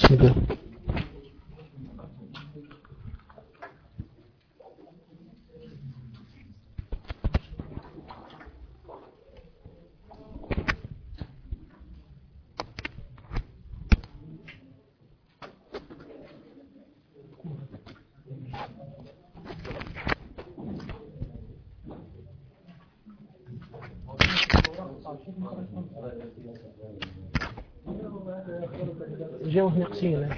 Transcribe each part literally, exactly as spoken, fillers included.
بسم الله. جوه نقصينا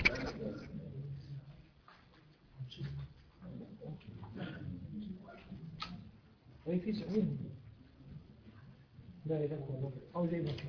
اي في سعود لا لا او زي ما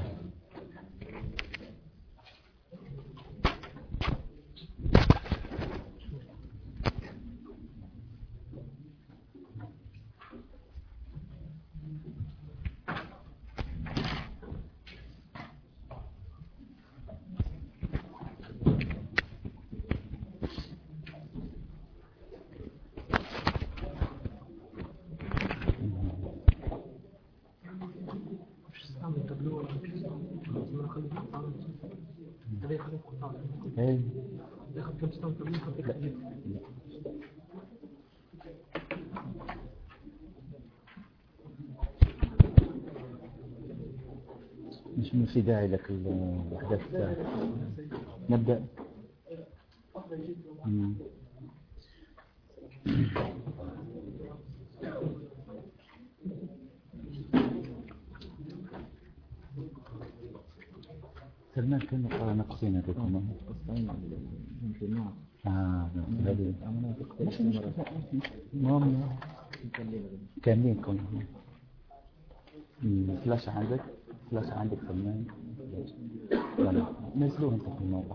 مش من في داعي لك الأحداث الثالثة. نبدأ. مم. سلمان كنا قرأ نقصين هذيكم. آه هذه مش مشكلة. مهم كاملينكم. فلاش عندك فلاش عندك سلمان. يلا نزلوه انت في الموقع.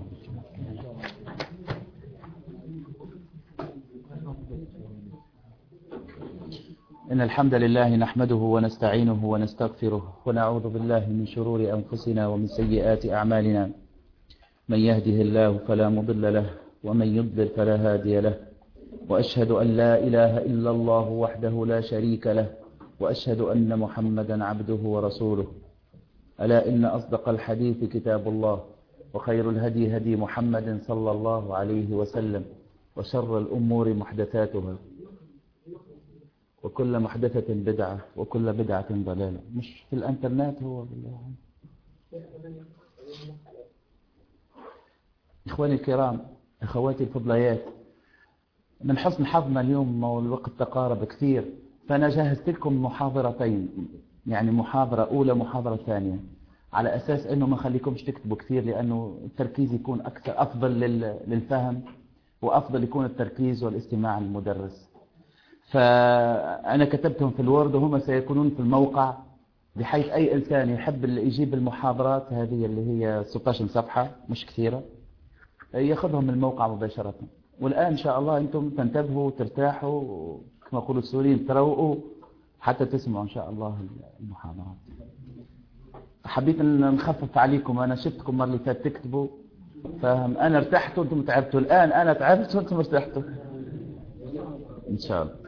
إن الحمد لله نحمده ونستعينه ونستغفره ونعوذ بالله من شرور أنفسنا ومن سيئات أعمالنا. من يهده الله فلا مضل له ومن يضلل فلا هادي له، وأشهد أن لا إله إلا الله وحده لا شريك له، وأشهد أن محمدا عبده ورسوله. ألا إن أصدق الحديث كتاب الله، وخير الهدي هدي محمد صلى الله عليه وسلم، وشر الأمور محدثاتها، وكل محدثة بدعة، وكل بدعة ضلالة. مش في الانترنت هو بالله. إخواني الكرام، أخواتي الفضليات، من حسن حظنا اليوم والوقت تقارب كثير، فأنا جهزت لكم محاضرتين، يعني محاضرة أولى محاضرة ثانية، على أساس أنه ما خليكمش تكتبوا كثير، لأنه التركيز يكون أكثر أفضل للفهم، وأفضل يكون التركيز والاستماع للمدرس. فأنا كتبتهم في الوورد وهم سيكونون في الموقع، بحيث أي إنسان يحب يجيب المحاضرات هذه اللي هي ستة عشر صفحة مش كثيرة ياخذهم من الموقع مباشرة. والآن إن شاء الله أنتم تنتبهوا ترتاحوا، كما يقولوا السوريين تروقوا حتى تسمعوا إن شاء الله المحاضرات. حبيت أن نخفف عليكم، أنا شفتكم مرة اللي فاتت تكتبوا، فاهم؟ أنا ارتحت وأنتم تعبتوا، الآن أنا تعبت وأنتم ارتحتوا إن شاء الله.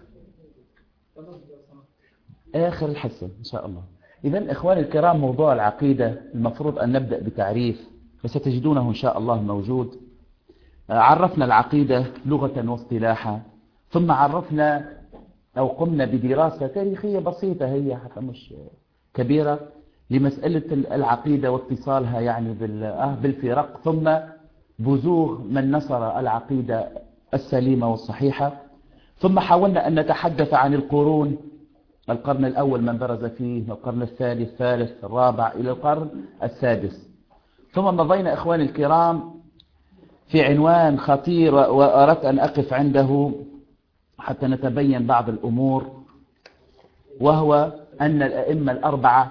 آخر الحصة إن شاء الله. إذن إخواني الكرام، موضوع العقيدة المفروض أن نبدأ بتعريف، وستجدونه إن شاء الله موجود. عرفنا العقيدة لغة واصطلاحا، ثم عرفنا أو قمنا بدراسة تاريخية بسيطة، هي حتى مش كبيرة، لمسألة العقيدة واتصالها يعني بالفرق، ثم بزوغ من نصر العقيدة السليمة والصحيحة. ثم حاولنا أن نتحدث عن القرون، القرن الأول من برز فيه، القرن الثاني الثالث الرابع إلى القرن السادس. ثم مضينا إخواني الكرام في عنوان خطير وأردت أن أقف عنده حتى نتبين بعض الأمور، وهو أن الأئمة الأربعة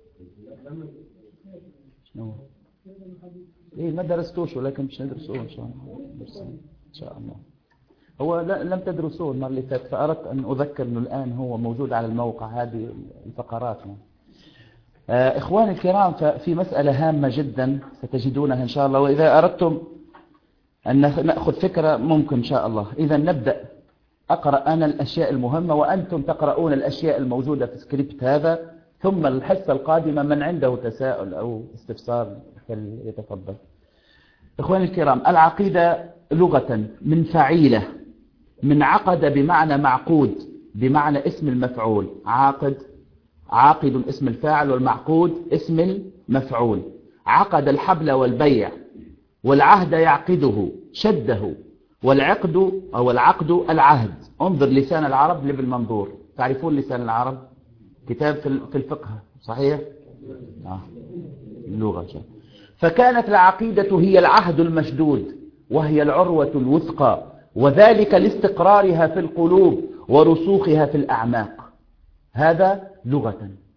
إيه ما درستوش، ولكن مش ندرسوه إن شاء الله. إن شاء الله هو لم تدرسوه المرة اللي فاتت، فأردت أن أذكر أنه الآن هو موجود على الموقع هذه الفقرات. إخواني الكرام، في مسألة هامة جدا ستجدونها إن شاء الله، وإذا أردتم أن نأخذ فكرة ممكن إن شاء الله. إذا نبدأ. أقرأ أنا الأشياء المهمة وأنتم تقرؤون الأشياء الموجودة في سكريبت هذا، ثم الحصة القادمة من عنده تساؤل أو استفسار فليتفضل. إخواني الكرام، العقيدة لغة من فعيلة، من عقد بمعنى معقود، بمعنى اسم المفعول. عاقد، عاقد اسم الفاعل، والمعقود اسم المفعول. عقد الحبل والبيع، والعهد يعقده شده، والعقد أو العقد العهد. انظر لسان العرب لبالمنظور. تعرفون لسان العرب؟ كتاب في الفقه صحيح؟ آه. اللغة. فكانت العقيدة هي العهد المشدود، وهي العروة الوثقى، وذلك لاستقرارها في القلوب ورسوخها في الأعماق. هذا لغة.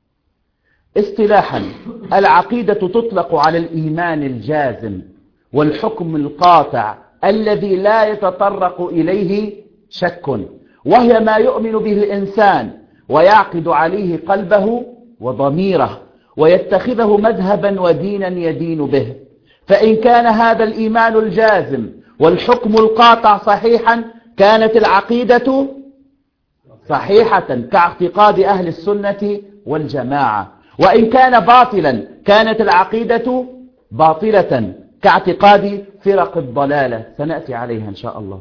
اصطلاحا، العقيدة تطلق على الإيمان الجازم والحكم القاطع الذي لا يتطرق إليه شك، وهي ما يؤمن به الإنسان ويعقد عليه قلبه وضميره ويتخذه مذهبا ودينا يدين به. فإن كان هذا الإيمان الجازم والحكم القاطع صحيحا، كانت العقيدة صحيحة كاعتقاد أهل السنة والجماعة. وإن كان باطلا، كانت العقيدة باطلة كاعتقاد فرق الضلالة، سنأتي عليها إن شاء الله.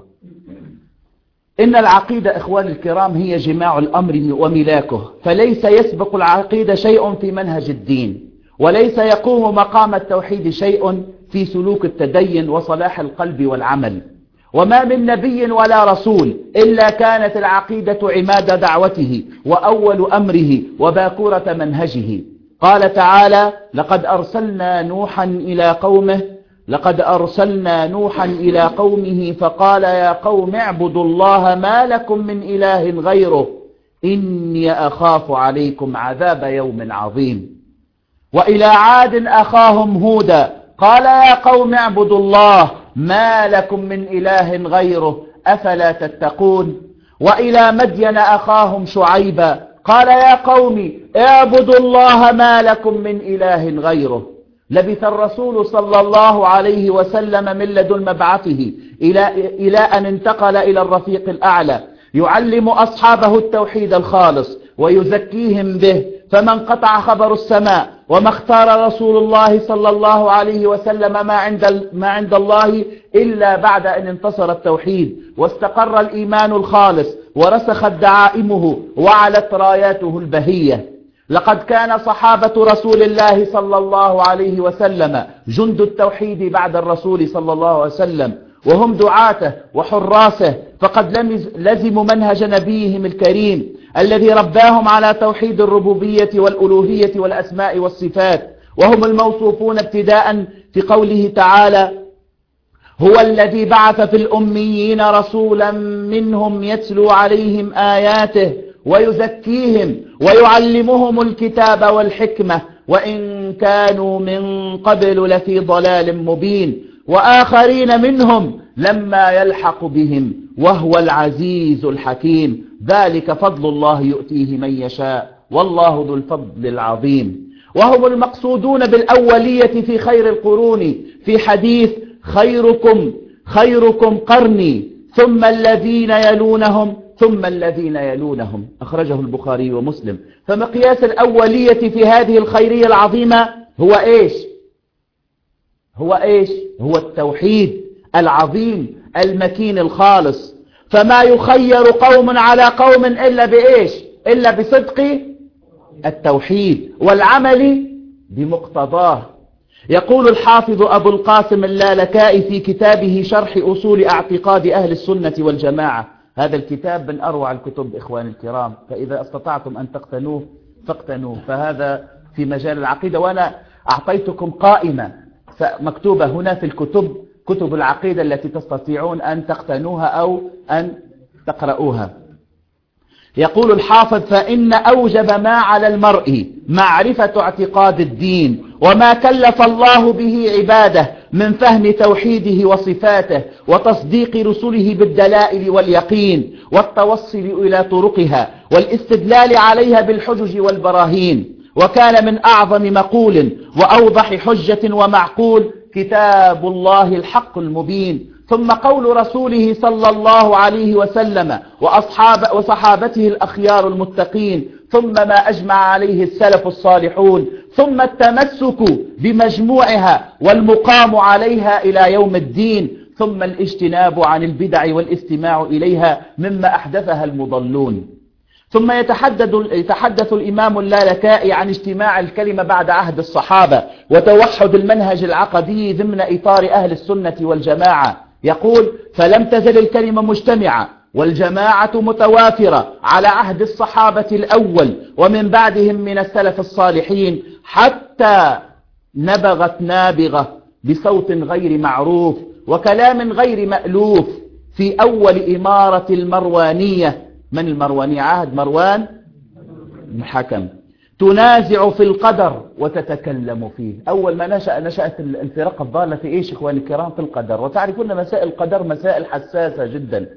إن العقيدة إخواني الكرام هي جماع الأمر وملاكه، فليس يسبق العقيدة شيء في منهج الدين، وليس يقوم مقام التوحيد شيء في سلوك التدين وصلاح القلب والعمل. وما من نبي ولا رسول إلا كانت العقيدة عماد دعوته وأول أمره وباكورة منهجه. قال تعالى: لقد أرسلنا نوحا إلى قومه لقد أرسلنا نوحا إلى قومه فقال يا قوم اعبدوا الله ما لكم من إله غيره إني أخاف عليكم عذاب يوم عظيم. وإلى عاد أخاهم هودا قال يا قوم اعبدوا الله ما لكم من إله غيره أفلا تتقون. وإلى مدين أخاهم شعيبا قال يا قوم اعبدوا الله ما لكم من إله غيره. لبث الرسول صلى الله عليه وسلم من لدن مبعثه إلى, إلى أن انتقل إلى الرفيق الأعلى يعلم أصحابه التوحيد الخالص ويزكيهم به، فمن قطع خبر السماء وما اختار رسول الله صلى الله عليه وسلم ما عند, ما عند الله إلا بعد أن انتصر التوحيد واستقر الإيمان الخالص ورسخت دعائمه وعلت راياته البهية. لقد كان صحابة رسول الله صلى الله عليه وسلم جند التوحيد بعد الرسول صلى الله عليه وسلم، وهم دعاته وحراسه، فقد لزموا منهج نبيهم الكريم الذي رباهم على توحيد الربوبية والألوهية والأسماء والصفات، وهم الموصوفون ابتداء في قوله تعالى: هو الذي بعث في الأميين رسولا منهم يتلو عليهم آياته ويزكيهم ويعلمهم الكتاب والحكمة وإن كانوا من قبل لفي ضلال مبين وآخرين منهم لما يلحق بهم وهو العزيز الحكيم ذلك فضل الله يؤتيه من يشاء والله ذو الفضل العظيم. وهم المقصودون بالأولية في خير القرون في حديث خيركم خيركم قرني ثم الذين يلونهم ثم الذين يلونهم، أخرجه البخاري ومسلم. فمقياس الأولية في هذه الخيرية العظيمة هو إيش؟ هو إيش؟ هو التوحيد العظيم المكين الخالص. فما يخير قوم على قوم إلا بإيش؟ إلا بصدق التوحيد والعمل بمقتضاه. يقول الحافظ أبو القاسم اللالكائي في كتابه شرح أصول اعتقاد أهل السنة والجماعة، هذا الكتاب من أروع الكتب إخواني الكرام، فإذا استطعتم أن تقتنوه فاقتنوه، فهذا في مجال العقيدة. وأنا أعطيتكم قائمة مكتوبة هنا في الكتب كتب العقيدة التي تستطيعون أن تقتنوها أو أن تقرؤوها. يقول الحافظ: فإن أوجب ما على المرء معرفة اعتقاد الدين وما كلف الله به عباده من فهم توحيده وصفاته وتصديق رسله بالدلائل واليقين والتوصل إلى طرقها والاستدلال عليها بالحجج والبراهين. وكان من أعظم مقول وأوضح حجة ومعقول كتاب الله الحق المبين، ثم قول رسوله صلى الله عليه وسلم وأصحاب وصحابته الأخيار المتقين، ثم ما أجمع عليه السلف الصالحون، ثم التمسك بمجموعها والمقام عليها إلى يوم الدين، ثم الاجتناب عن البدع والاستماع إليها مما أحدثها المضلون. ثم يتحدث, يتحدث الإمام اللالكائي عن اجتماع الكلمة بعد عهد الصحابة وتوحد المنهج العقدي ضمن إطار أهل السنة والجماعة. يقول: فلم تزل الكلمة مجتمعة والجماعة متوافرة على عهد الصحابة الأول ومن بعدهم من السلف الصالحين، حتى نبغت نابغة بصوت غير معروف وكلام غير مألوف في أول إمارة المروانية. من المروانية؟ عهد مروان الحكم. تنازع في القدر وتتكلم فيه. أول ما نشأ نشأت الفرق الضالة في إيش إخواني الكرام؟ في القدر. وتعرفون مسائل القدر مسائل حساسة جدا.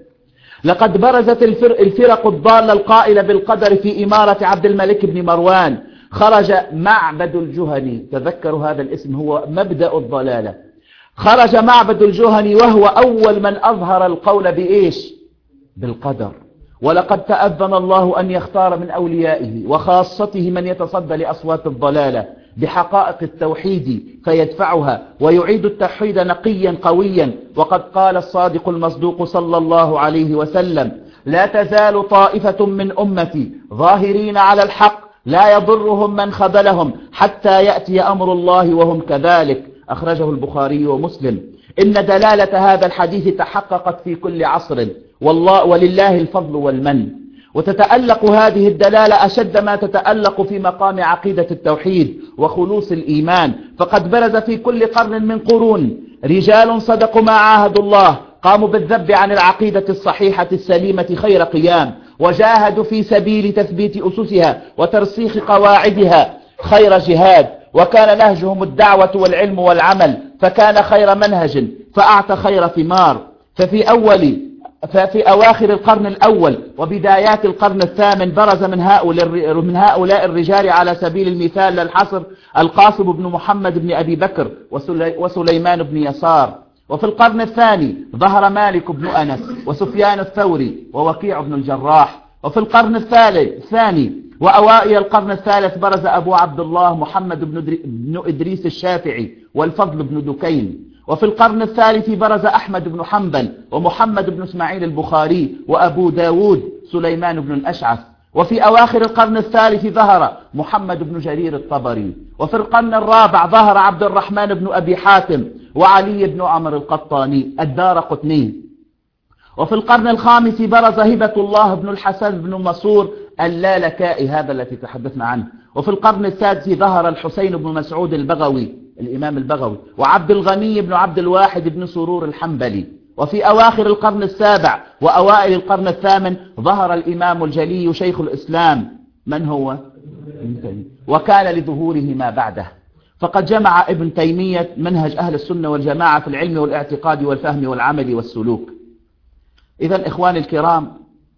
لقد برزت الفرق الضالة القائلة بالقدر في إمارة عبد الملك بن مروان. خرج معبد الجهني، تذكروا هذا الاسم، هو مبدأ الضلالة. خرج معبد الجهني وهو أول من أظهر القول بإيش؟ بالقدر. ولقد تأذن الله أن يختار من أوليائه وخاصته من يتصدى لأصوات الضلالة بحقائق التوحيد فيدفعها ويعيد التوحيد نقيا قويا. وقد قال الصادق المصدوق صلى الله عليه وسلم: لا تزال طائفة من أمتي ظاهرين على الحق لا يضرهم من خذلهم حتى يأتي أمر الله وهم كذلك. أخرجه البخاري ومسلم. إن دلالة هذا الحديث تحققت في كل عصر، والله ولله الفضل والمن. وتتألق هذه الدلالة أشد ما تتألق في مقام عقيدة التوحيد وخلوص الإيمان. فقد برز في كل قرن من قرون رجال صدقوا ما عاهدوا الله، قاموا بالذب عن العقيدة الصحيحة السليمة خير قيام، وجاهدوا في سبيل تثبيت أسسها وترسيخ قواعدها خير جهاد، وكان نهجهم الدعوة والعلم والعمل، فكان خير منهج فأعطى خير ثمار. ففي أول ففي أواخر القرن الأول وبدايات القرن الثامن برز من هؤلاء, من هؤلاء الرجال على سبيل المثال للحصر القاسم بن محمد بن أبي بكر وسليمان بن يسار. وفي القرن الثاني ظهر مالك بن أنس وسفيان الثوري ووكيع بن الجراح. وفي القرن الثاني وأوائل القرن الثالث برز أبو عبد الله محمد بن إدريس الشافعي والفضل بن دكين. وفي القرن الثالث برز أحمد بن حنبل ومحمد بن اسماعيل البخاري وأبو داود سليمان بن الأشعث. وفي أواخر القرن الثالث ظهر محمد بن جرير الطبري. وفي القرن الرابع ظهر عبد الرحمن بن أبي حاتم وعلي بن عمر القطاني الدارقطني. وفي القرن الخامس برز هبة الله بن الحسن بن منصور اللالكائي، هذا الذي تحدثنا عنه. وفي القرن السادس ظهر الحسين بن مسعود البغوي الإمام البغوي وعبد الغني بن عبد الواحد بن سرور الحنبلي. وفي أواخر القرن السابع وأوائل القرن الثامن ظهر الإمام الجلي شيخ الإسلام. من هو؟ وكان لظهوره ما بعده. فقد جمع ابن تيمية منهج أهل السنة والجماعة في العلم والاعتقاد والفهم والعمل والسلوك. إذن إخواني الكرام،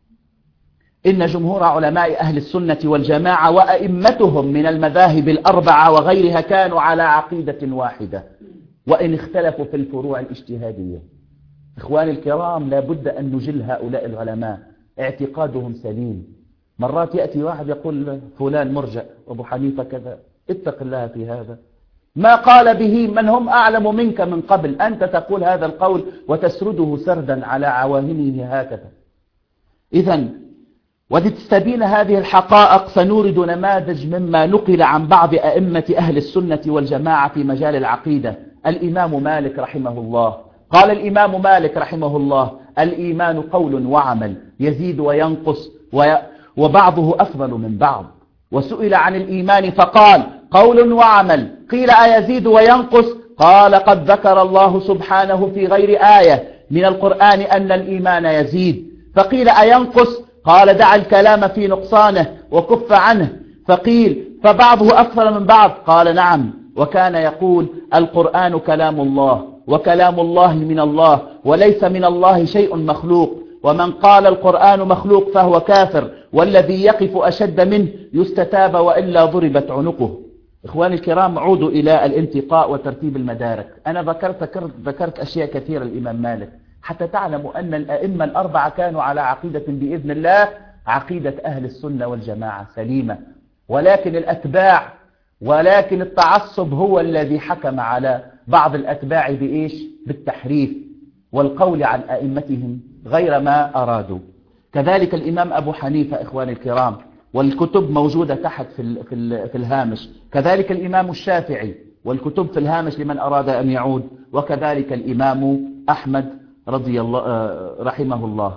إن جمهور علماء أهل السنة والجماعة وأئمتهم من المذاهب الأربعة وغيرها كانوا على عقيدة واحدة، وإن اختلفوا في الفروع الاجتهادية. إخواني الكرام، لا بد أن نجل هؤلاء العلماء، اعتقادهم سليم. مرات يأتي واحد يقول فلان مرجع وأبو حنيفة كذا، اتق الله في هذا. ما قال به من هم أعلم منك من قبل، أنت تقول هذا القول وتسرده سردا على عواهنه هكذا. إذن ولتستبين هذه الحقائق سنورد نماذج مما نقل عن بعض أئمة أهل السنة والجماعة في مجال العقيدة. الإمام مالك رحمه الله قال الإمام مالك رحمه الله: الإيمان قول وعمل يزيد وينقص وبعضه أفضل من بعض. وسئل عن الإيمان فقال: قول وعمل. قيل: أيزيد وينقص؟ قال: قد ذكر الله سبحانه في غير آية من القرآن أن الإيمان يزيد. فقيل: أينقص؟ قال: دع الكلام في نقصانه وكف عنه. فقيل: فبعضه أكثر من بعض؟ قال: نعم. وكان يقول: القرآن كلام الله، وكلام الله من الله، وليس من الله شيء مخلوق، ومن قال القرآن مخلوق فهو كافر، والذي يقف أشد منه يستتاب وإلا ضربت عنقه. إخواني الكرام، عودوا إلى الانتقاء وترتيب المدارك. أنا ذكرت, ذكرت أشياء كثيرة الإمام مالك حتى تعلموا أن الأئمة الأربعة كانوا على عقيدة بإذن الله عقيدة أهل السنة والجماعة سليمة، ولكن الأتباع ولكن التعصب هو الذي حكم على بعض الأتباع بإيش؟ بالتحريف والقول عن أئمتهم غير ما أرادوا. كذلك الإمام أبو حنيفة إخواني الكرام، والكتب موجودة تحت في, في, في الهامش. كذلك الإمام الشافعي والكتب في الهامش لمن أراد أن يعود. وكذلك الإمام أحمد رضي الله رحمه الله.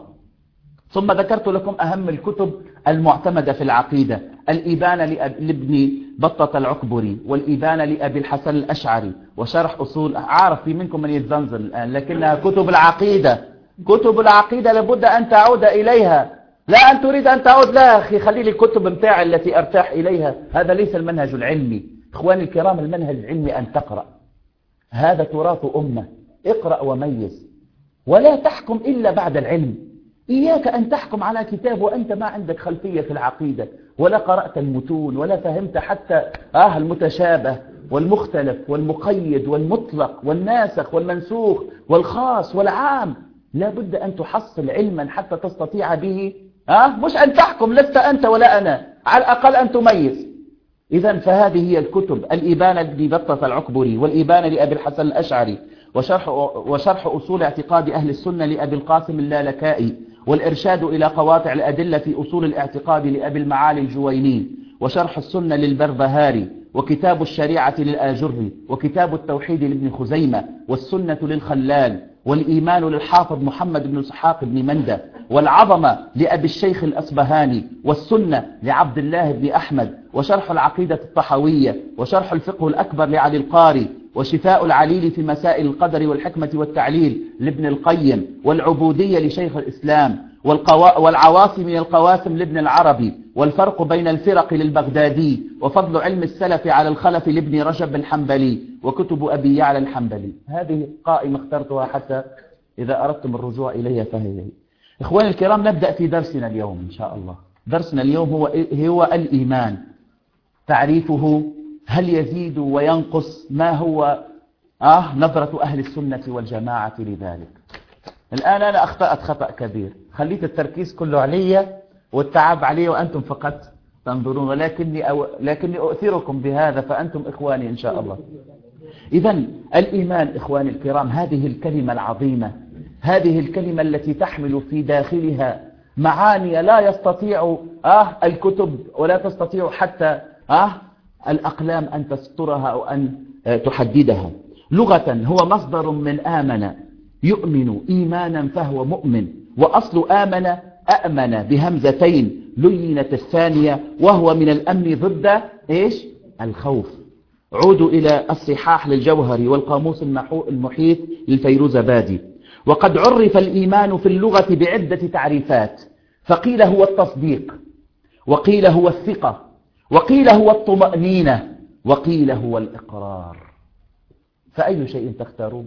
ثم ذكرت لكم أهم الكتب المعتمدة في العقيدة: الإبانة لابن بطة العكبري، والإبانة لأبي الحسن الأشعري، وشرح أصول. عارف في منكم من يتزنزل الآن، لكنها كتب العقيدة. كتب العقيدة لابد أن تعود إليها، لا أن تريد أن تعود لا أخي خلي لي الكتب متاعي التي أرتاح إليها. هذا ليس المنهج العلمي إخواني الكرام. المنهج العلمي أن تقرأ، هذا تراث أمة. اقرأ وميز ولا تحكم إلا بعد العلم. إياك أن تحكم على كتاب وأنت ما عندك خلفية في العقيدة، ولا قرأت المتون، ولا فهمت حتى آه المتشابه والمختلف والمقيد والمطلق والناسخ والمنسوخ والخاص والعام. لا بد أن تحصل علما حتى تستطيع به آه مش أن تحكم، لست أنت ولا أنا، على الأقل أن تميز. إذن فهذه هي الكتب: الإبانة لابن بطة العكبري، والإبانة لأبي الحسن الأشعري، وشرح, وشرح أصول اعتقاد أهل السنة لأبي القاسم اللالكائي، والإرشاد إلى قواطع الأدلة في أصول الاعتقاد لأبي المعالي الجويني، وشرح السنة للبربهاري، وكتاب الشريعة للآجري، وكتاب التوحيد لابن خزيمة، والسنة للخلال، والإيمان للحافظ محمد بن إسحاق بن مندة، والعظمة لأبي الشيخ الأصبهاني، والسنة لعبد الله بن أحمد، وشرح العقيدة الطحوية، وشرح الفقه الأكبر لعلي القاري، وشفاء العليل في مسائل القدر والحكمة والتعليل لابن القيم، والعبودية لشيخ الإسلام، والقوا... والعواصم من القواسم لابن العربي، والفرق بين الفرق للبغدادي، وفضل علم السلف على الخلف لابن رجب الحنبلي، وكتب أبي يعلى الحنبلي. هذه قائمة اخترتها حتى إذا أردتم الرجوع إليها فهي. إخواني الكرام، نبدأ في درسنا اليوم إن شاء الله. درسنا اليوم هو هو الإيمان، تعريفه، هل يزيد وينقص، ما هو آه نظرة أهل السنة والجماعة لذلك. الآن أنا أخطأت خطأ كبير، خليت التركيز كله علي والتعب علي وأنتم فقط تنظرون، ولكني أو... لكني أؤثركم بهذا فأنتم إخواني إن شاء الله. إذن الإيمان إخواني الكرام، هذه الكلمة العظيمة، هذه الكلمة التي تحمل في داخلها معاني لا يستطيع آه الكتب ولا تستطيع حتى آه الأقلام أن تسطرها أو أن تحددها. لغة هو مصدر من آمن يؤمن إيمانا فهو مؤمن، وأصل آمن أأمن بهمزتين لينت الثانية، وهو من الأمن ضد إيش؟ الخوف. عودوا إلى الصحاح للجوهري والقاموس المحيط للفيروزبادي. وقد عرف الإيمان في اللغة بعدة تعريفات، فقيل هو التصديق، وقيل هو الثقة، وقيل هو الطمأنينة، وقيل هو الإقرار. فأي شيء تختارون؟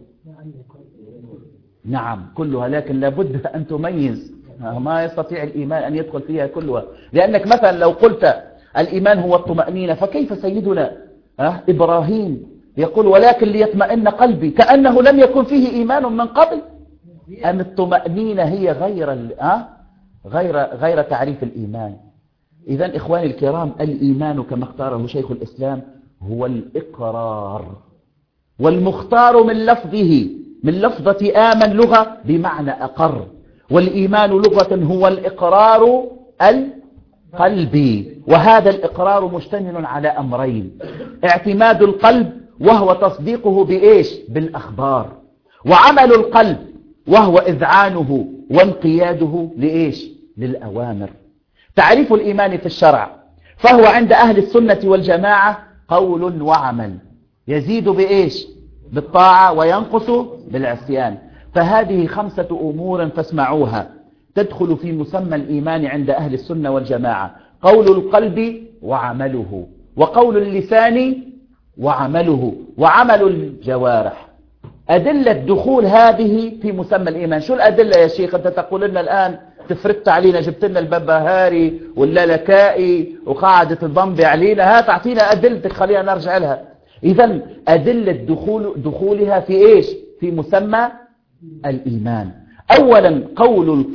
نعم كلها، لكن لابد أن تميز. ما يستطيع الإيمان أن يدخل فيها كلها، لأنك مثلا لو قلت الإيمان هو الطمأنينة، فكيف سيدنا أه؟ إبراهيم يقول ولكن ليطمئن قلبي، كأنه لم يكن فيه إيمان من قبل. أن الطمأنينة هي غير أه؟ غير غير تعريف الإيمان. إذن إخواني الكرام، الإيمان كما اختاره شيخ الإسلام هو الإقرار، والمختار من لفظه من لفظة آمن لغة بمعنى أقر، والإيمان لغة هو الإقرار القلبي. وهذا الإقرار مشتمل على أمرين: اعتماد القلب وهو تصديقه بإيش؟ بالأخبار، وعمل القلب وهو إذعانه وانقياده لإيش؟ للأوامر. تعريف الإيمان في الشرع، فهو عند أهل السنة والجماعة قول وعمل، يزيد بإيش؟ بالطاعة، وينقص بالعصيان. فهذه خمسة أمور فاسمعوها تدخل في مسمى الإيمان عند أهل السنة والجماعة: قول القلب وعمله، وقول اللسان وعمله، وعمل الجوارح. أدلة دخول هذه في مسمى الإيمان. شو الأدلة يا شيخ؟ أنت تقول لنا الآن تفرت علينا، جبت لنا الببهاري واللالكائي وقاعدة الضنبي علينا، ها تعطينا أدلتك خلينا نرجع لها. إذن أدلة دخول دخولها في إيش؟ في مسمى الإيمان. أولا قول القلب،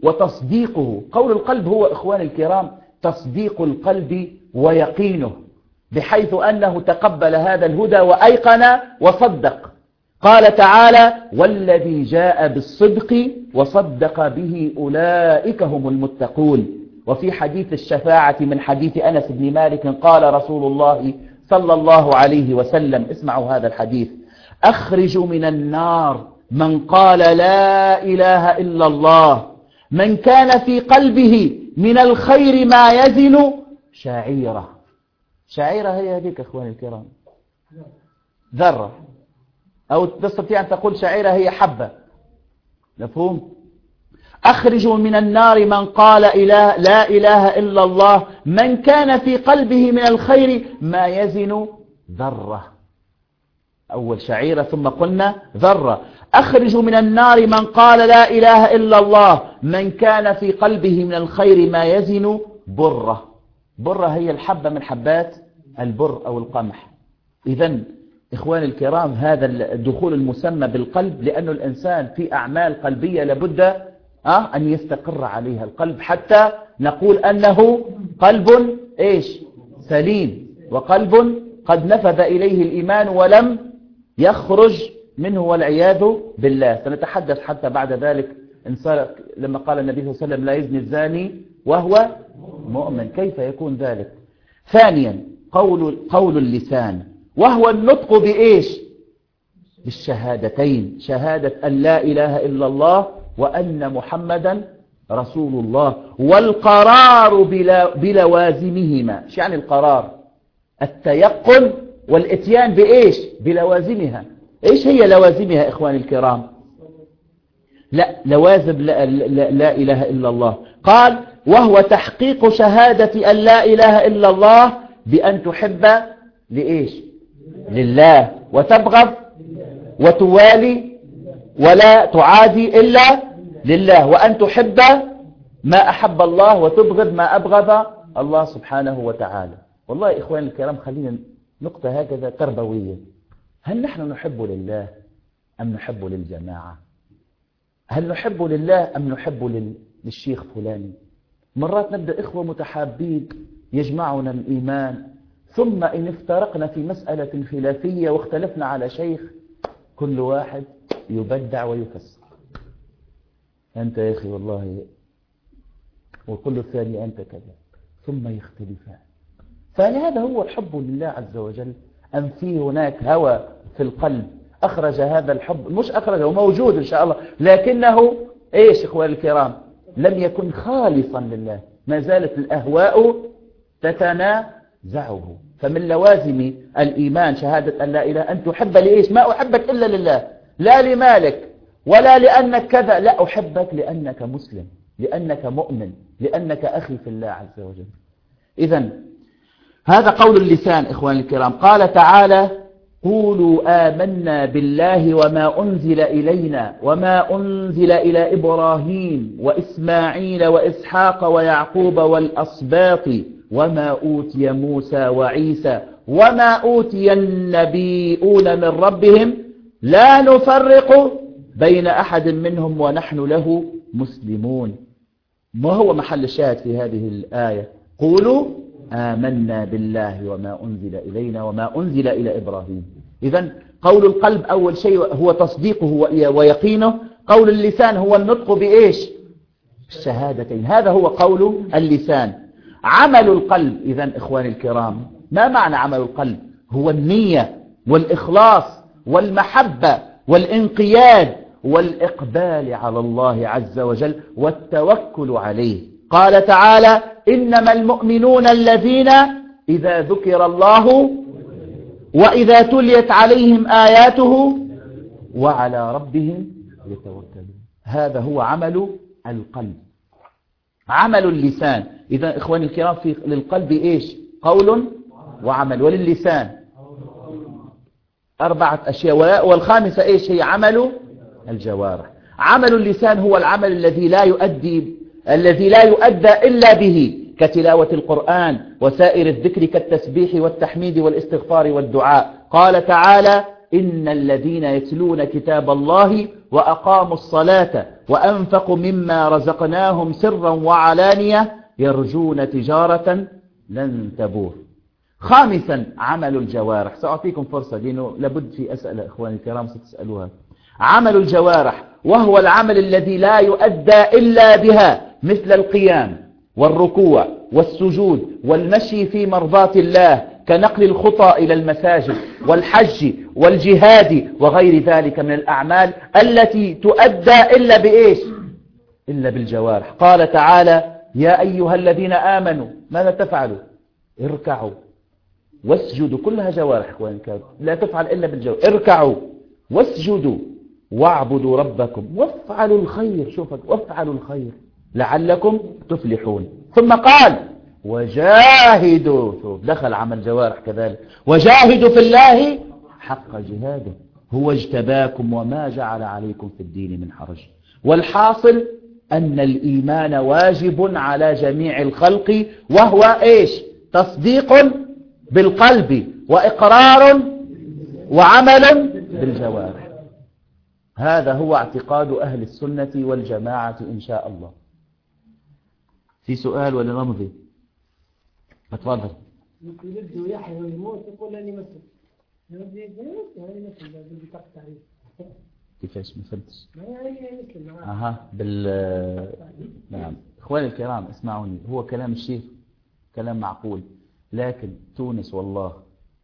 وتصديقه. قول القلب هو إخوان الكرام تصديق القلب ويقينه، بحيث أنه تقبل هذا الهدى وأيقن وصدق. قال تعالى والذي جاء بالصدق وصدق به أولئك هم المتقون. وفي حديث الشفاعة من حديث أنس بن مالك قال رسول الله صلى الله عليه وسلم، اسمعوا هذا الحديث: أخرج من النار من قال لا إله إلا الله من كان في قلبه من الخير ما يزن شعيرة. شعيرة هي هذيك أخواني الكرام ذرة، أو تستطيع أن تقول شعيرة هي حبة، مفهوم؟ أخرج من النار من قال إله لا إله إلا الله من كان في قلبه من الخير ما يزن ذرة. أول شعيرة ثم قلنا ذرة. أخرج من النار من قال لا إله إلا الله من كان في قلبه من الخير ما يزن برة. برة هي الحبة من حبات البر أو القمح. إذن إخواني الكرام هذا الدخول المسمى بالقلب، لأن الإنسان في أعمال قلبية لابد أه أن يستقر عليها القلب حتى نقول أنه قلب إيش سليم، وقلب قد نفذ إليه الإيمان ولم يخرج منه والعياذ بالله. سنتحدث حتى بعد ذلك إن صار لما قال النبي صلى الله عليه وسلم لا يزني الزاني وهو مؤمن، كيف يكون ذلك؟ ثانيا قول, قول اللسان، وهو النطق بإيش؟ بالشهادتين، شهادة أن لا إله إلا الله وأن محمدا رسول الله، والقرار بلا بلوازمهما. ايش يعني القرار؟ التيقن والاتيان بإيش؟ بلوازمها. إيش هي لوازمها إخواني الكرام؟ لا لوازم لا, لا, لا إله إلا الله. قال وهو تحقيق شهادة أن لا إله إلا الله بأن تحب لإيش؟ لله، وتبغض وتوالي ولا تعادي إلا لله، وأن تحب ما أحب الله وتبغض ما أبغض الله سبحانه وتعالى. والله إخواني الكرام خلينا نقطة هكذا تربوية، هل نحن نحب لله أم نحب للجماعة؟ هل نحب لله أم نحب للشيخ فلاني؟ مرات نبدأ إخوة متحابين يجمعنا الإيمان، ثم إن افترقنا في مسألة خلافية واختلفنا على شيخ كل واحد يبدع ويفسر، أنت يا أخي والله، وكل الثاني أنت كذا، ثم يختلفان. فهذا هو الحب لله عز وجل أم في هناك هوى في القلب أخرج هذا الحب؟ مش أخرجه، موجود إن شاء الله، لكنه إيش إخواني الكرام؟ لم يكن خالصا لله، ما زالت الأهواء تتنازعه. فمن لوازم الإيمان شهادة أن لا إله أن تحب لإيش؟ ما أحبك إلا لله، لا لمالك ولا لأنك كذا، لا أحبك لأنك مسلم، لأنك مؤمن، لأنك أخي في الله عز وجل. إذن هذا قول اللسان إخواني الكرام. قال تعالى قولوا آمنا بالله وما أنزل إلينا وما أنزل إلى إبراهيم وإسماعيل وإسحاق ويعقوب والأسباط وما أوتي موسى وعيسى وما أوتي النبيون من ربهم لا نفرق بين أحد منهم ونحن له مسلمون. ما هو محل الشاهد في هذه الآية؟ قولوا آمنا بالله وما أنزل إلينا وما أنزل إلى إبراهيم. إذن قول القلب أول شيء هو تصديقه ويقينه، قول اللسان هو النطق بإيش؟ الشهادتين، هذا هو قول اللسان. عمل القلب إذن إخواني الكرام، ما معنى عمل القلب؟ هو النية والإخلاص والمحبة والانقياد والإقبال على الله عز وجل والتوكل عليه. قال تعالى إنما المؤمنون الذين إذا ذكر الله وإذا تليت عليهم آياته وعلى ربهم يتوكلون. هذا هو عمل القلب. عمل اللسان إذا إخواني الكرام في للقلب إيش؟ قول وعمل، وللسان أربعة أشياء، والخامسة إيش هي؟ عمل الجوارح. عمل اللسان هو العمل الذي لا يؤدي الذي لا يؤدى إلا به، كتلاوة القرآن وسائر الذكر كالتسبيح والتحميد والاستغفار والدعاء. قال تعالى إن الذين يتلون كتاب الله وأقاموا الصلاة وأنفقوا مما رزقناهم سرا وعلانية يرجون تجارة لن تبور. خامسا عمل الجوارح. سأعطيكم فرصة لأنه لابد في أسئلة إخواني الكرام ستسألوها. عمل الجوارح وهو العمل الذي لا يؤدى إلا بها، مثل القيام والركوع والسجود والمشي في مرضاة الله، كنقل الخطى إلى المساجد والحج والجهاد وغير ذلك من الأعمال التي تؤدى إلا بإيش؟ إلا بالجوارح. قال تعالى: يا أيها الذين آمنوا ماذا تفعلوا؟ اركعوا واسجدوا. كلها جوارح إخواني الكرام، لا تفعل إلا بالجوارح. اركعوا واسجدوا واعبدوا ربكم وافعلوا الخير. شوفك، وافعلوا الخير لعلكم تفلحون. ثم قال: وجاهدوا. شوف، دخل عمل جوارح كذلك. وجاهدوا في الله حق جهاده هو اجتباكم وما جعل عليكم في الدين من حرج. والحاصل أن الإيمان واجب على جميع الخلق، وهو إيش؟ تصديق بالقلب وإقرار وعمل بالجوارح. هذا هو اعتقاد أهل السنة والجماعة إن شاء الله. في سؤال ولا نمضي؟ اتفضل. يبدو يحيى ويموت يقول أني مثل يبدو يعني مثل بطاقة تعريف. كيفاش ما فهمتش؟ ما يعني مثل معاه. اها بال نعم. اخواني الكرام اسمعوني، هو كلام الشيخ كلام معقول، لكن تونس والله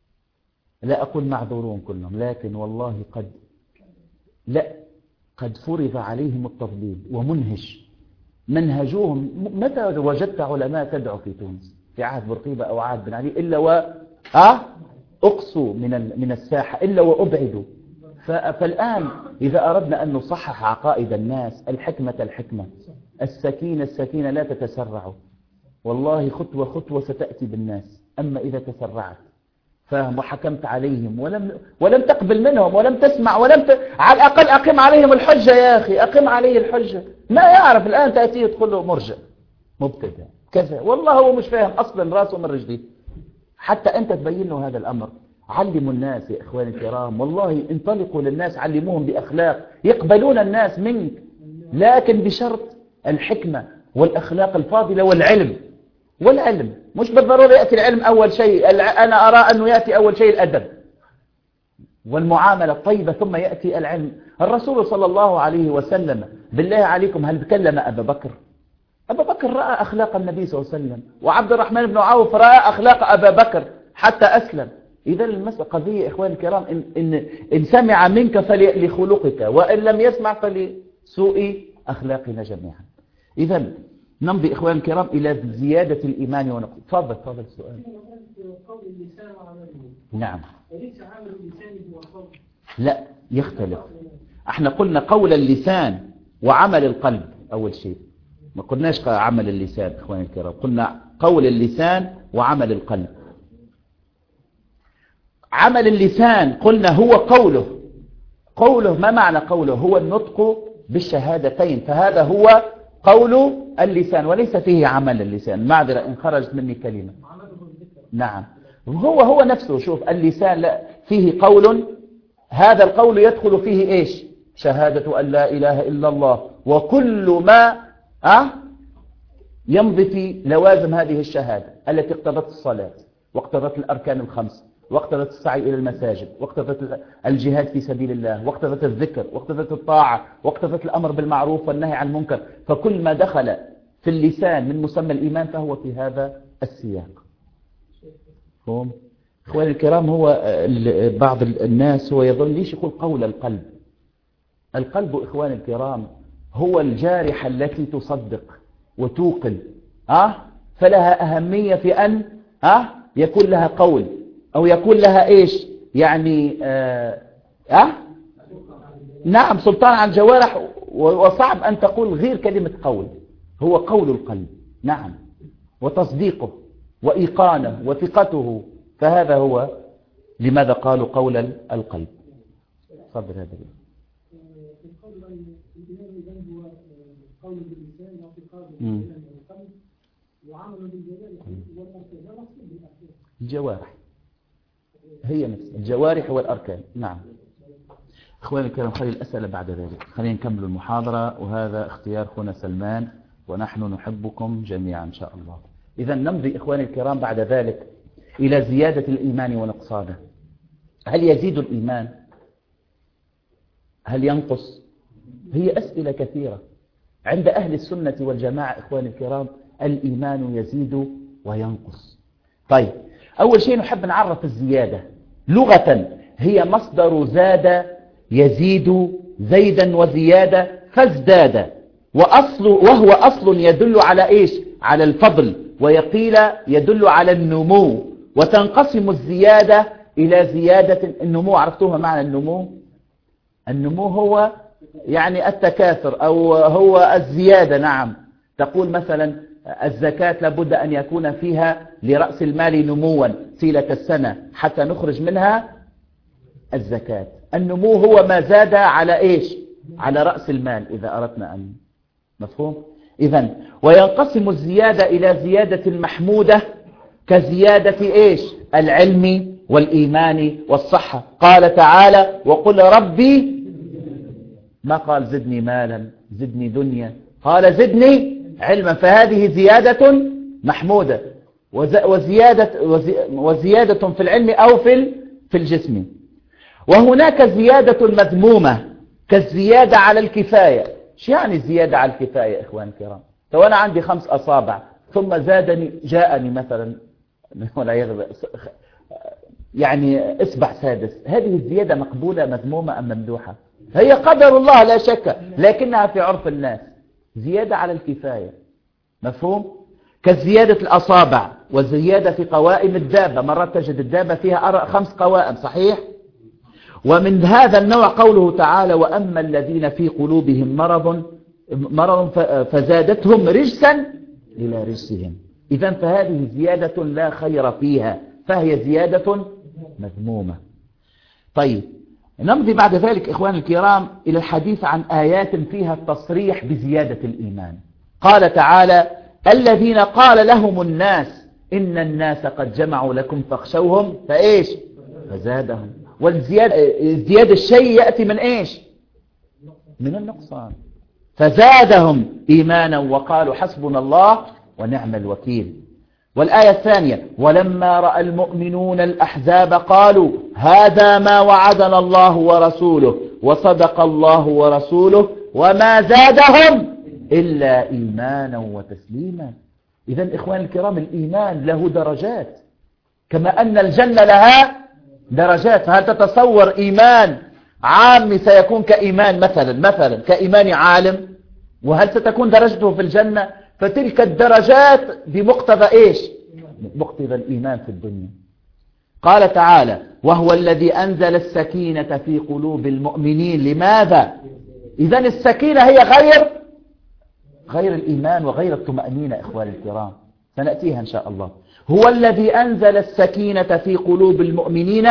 لا أقول معذورون كلهم، لكن والله قد لا قد فرض عليهم التضليل ومنهج منهجوهم. متى وجدت علماء تدعو في تونس في عهد بورقيبة أو عهد بن علي إلا و أه؟ أقصوا من من الساحة إلا وأبعدوا. فالآن إذا أردنا أن نصحح عقائد الناس، الحكمة الحكمة، السكينة السكينة، لا تتسرعوا والله، خطوة خطوة ستأتي بالناس. أما إذا تسرعت فهم وحكمت عليهم ولم ولم تقبل منهم ولم تسمع ولم ت... على الأقل أقم عليهم الحجة يا أخي، أقم عليه الحجة. ما يعرف الآن تأتيه يدخل له مرجع مبتدع كذا، والله هو مش فاهم أصلا راسه من رجليه. حتى أنت تبين له هذا الأمر. علموا الناس يا إخواني الكرام، والله انطلقوا للناس، علموهم بأخلاق يقبلون الناس منك، لكن بشرط الحكمة والأخلاق الفاضلة والعلم. والعلم مش بالضرورة يأتي العلم أول شيء، أنا أرى أنه يأتي أول شيء الأدب والمعاملة الطيبة ثم يأتي العلم. الرسول صلى الله عليه وسلم بالله عليكم هل كلم أبا بكر؟ أبا بكر رأى أخلاق النبي صلى الله عليه وسلم، وعبد الرحمن بن عوف رأى أخلاق أبا بكر حتى أسلم. إذا المسألة قضية إخواني الكرام، إن, إن, إن سمع منك فلخلقك، وإن لم يسمع فلسوء أخلاقنا جميعا. إذا نمضي إخواني الكرام إلى زيادة الإيمان ونقول. تفضل تفضل السؤال. قول اللسان وعمله. نعم. وليس عمل اللسان هو قول. لا يختلف. احنا قلنا قول اللسان وعمل القلب أول شيء، ما قلناش عمل اللسان إخواني الكرام، قلنا قول اللسان وعمل القلب. عمل اللسان قلنا هو قوله. قوله ما معنى قوله؟ هو النطق بالشهادتين، فهذا هو قول اللسان وليس فيه عمل اللسان. معذرة إن خرجت مني كلمة. نعم هو هو نفسه. شوف اللسان لا فيه قول، هذا القول يدخل فيه إيش؟ شهادة أن لا إله إلا الله وكل ما أه يمضي في لوازم هذه الشهادة التي اقتضت الصلاة واقتضت الأركان الخمس واقتضت السعي إلى المساجد واقتضت الجهاد في سبيل الله واقتضت الذكر واقتضت الطاعة واقتضت الأمر بالمعروف والنهي عن المنكر. فكل ما دخل في اللسان من مسمى الإيمان فهو في هذا السياق. هم إخواني الكرام، هو بعض الناس هو يظن ليش يقول قول القلب. القلب إخواني الكرام هو الجارحة التي تصدق وتوقن أه؟ فلها أهمية في أن أه؟ يكون لها قول أو يكون لها إيش يعني أه؟ أه؟ نعم سلطان عن جوارح. وصعب أن تقول غير كلمة قول. هو قول القلب نعم، وتصديقه وإيقانه وثقته، فهذا هو لماذا قالوا قول القلب. صبر هذا قول باللسان واعتقاد بالقلب وعمل بالجوارح. الجوارح هي نفس الجوارح والأركان. نعم إخواني الكرام خلي الأسئلة بعد ذلك، خلينا نكمل المحاضرة، وهذا اختيار أخونا سلمان، ونحن نحبكم جميعا إن شاء الله. إذا نمضي إخواني الكرام بعد ذلك إلى زيادة الإيمان ونقصانه. هل يزيد الإيمان؟ هل ينقص؟ هي أسئلة كثيرة عند أهل السنة والجماعة. إخواني الكرام الإيمان يزيد وينقص. طيب، أول شيء نحب نعرف الزيادة. لغة هي مصدر زاد يزيد زيدا وزيادة فازداد، وأصل وهو أصل يدل على إيش؟ على الفضل، ويقيل يدل على النمو. وتنقسم الزيادة إلى زيادة النمو. عرفتوها معنى النمو؟ النمو هو يعني التكاثر أو هو الزيادة. نعم، تقول مثلا الزكاة لابد أن يكون فيها لرأس المال نموا طيلة السنة حتى نخرج منها الزكاة. النمو هو ما زاد على إيش؟ على رأس المال إذا أردنا أن مفهوم. إذن وينقسم الزيادة إلى زيادة محمودة كزيادة إيش؟ العلم والإيمان والصحة. قال تعالى وقل ربي، ما قال زدني مالا زدني دنيا، قال زدني علما، فهذه زيادة محمودة. وزيادة, وزيادة في العلم أو في في الجسم. وهناك زيادة مذمومة كالزيادة على الكفاية. شو يعني الزيادة على الكفاية إخوان الكرام؟ لو أنا عندي خمس أصابع ثم زادني جاءني مثلا يعني إصبع سادس، هذه الزيادة مقبولة مذمومة أم ممدوحة؟ هي قدر الله لا شك، لكنها في عرف الناس زيادة على الكفاية. مفهوم؟ كزيادة الأصابع وزيادة في قوائم الدابة. مرات تجد الدابة فيها خمس قوائم، صحيح؟ ومن هذا النوع قوله تعالى وأما الذين في قلوبهم مرض مرض فزادتهم رجسا إلى رجسهم. إذن فهذه زيادة لا خير فيها، فهي زيادة مذمومة. طيب، نمضي بعد ذلك إخواني الكرام إلى الحديث عن آيات فيها التصريح بزيادة الإيمان. قال تعالى الذين قال لهم الناس إن الناس قد جمعوا لكم فاخشوهم فإيش؟ فزادهم. والزيادة الشيء يأتي من إيش؟ من النقصان. فزادهم إيمانا وقالوا حسبنا الله ونعم الوكيل. والآية الثانية ولما رأى المؤمنون الأحزاب قالوا هذا ما وعدنا الله ورسوله وصدق الله ورسوله وما زادهم إلا إيمانا وتسليما. إذن إخوان الكرام الإيمان له درجات كما أن الجنة لها درجات. فهل تتصور إيمان عام سيكون كإيمان مثلا مثلا كإيمان عالم؟ وهل ستكون درجته في الجنة؟ فتلك الدرجات بمقتضى إيش؟ مقتضى الإيمان في الدنيا. قال تعالى وهو الذي أنزل السكينة في قلوب المؤمنين. لماذا؟ إذن السكينة هي غير غير الإيمان وغير الطمأنينة إخواني الكرام، سنأتيها إن شاء الله. هو الذي أنزل السكينة في قلوب المؤمنين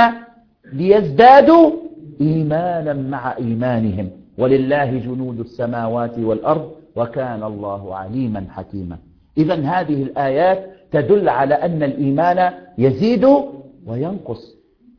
ليزدادوا إيمانا مع إيمانهم ولله جنود السماوات والأرض وكان الله عليما حكيما. إذن هذه الآيات تدل على أن الإيمان يزيد وينقص.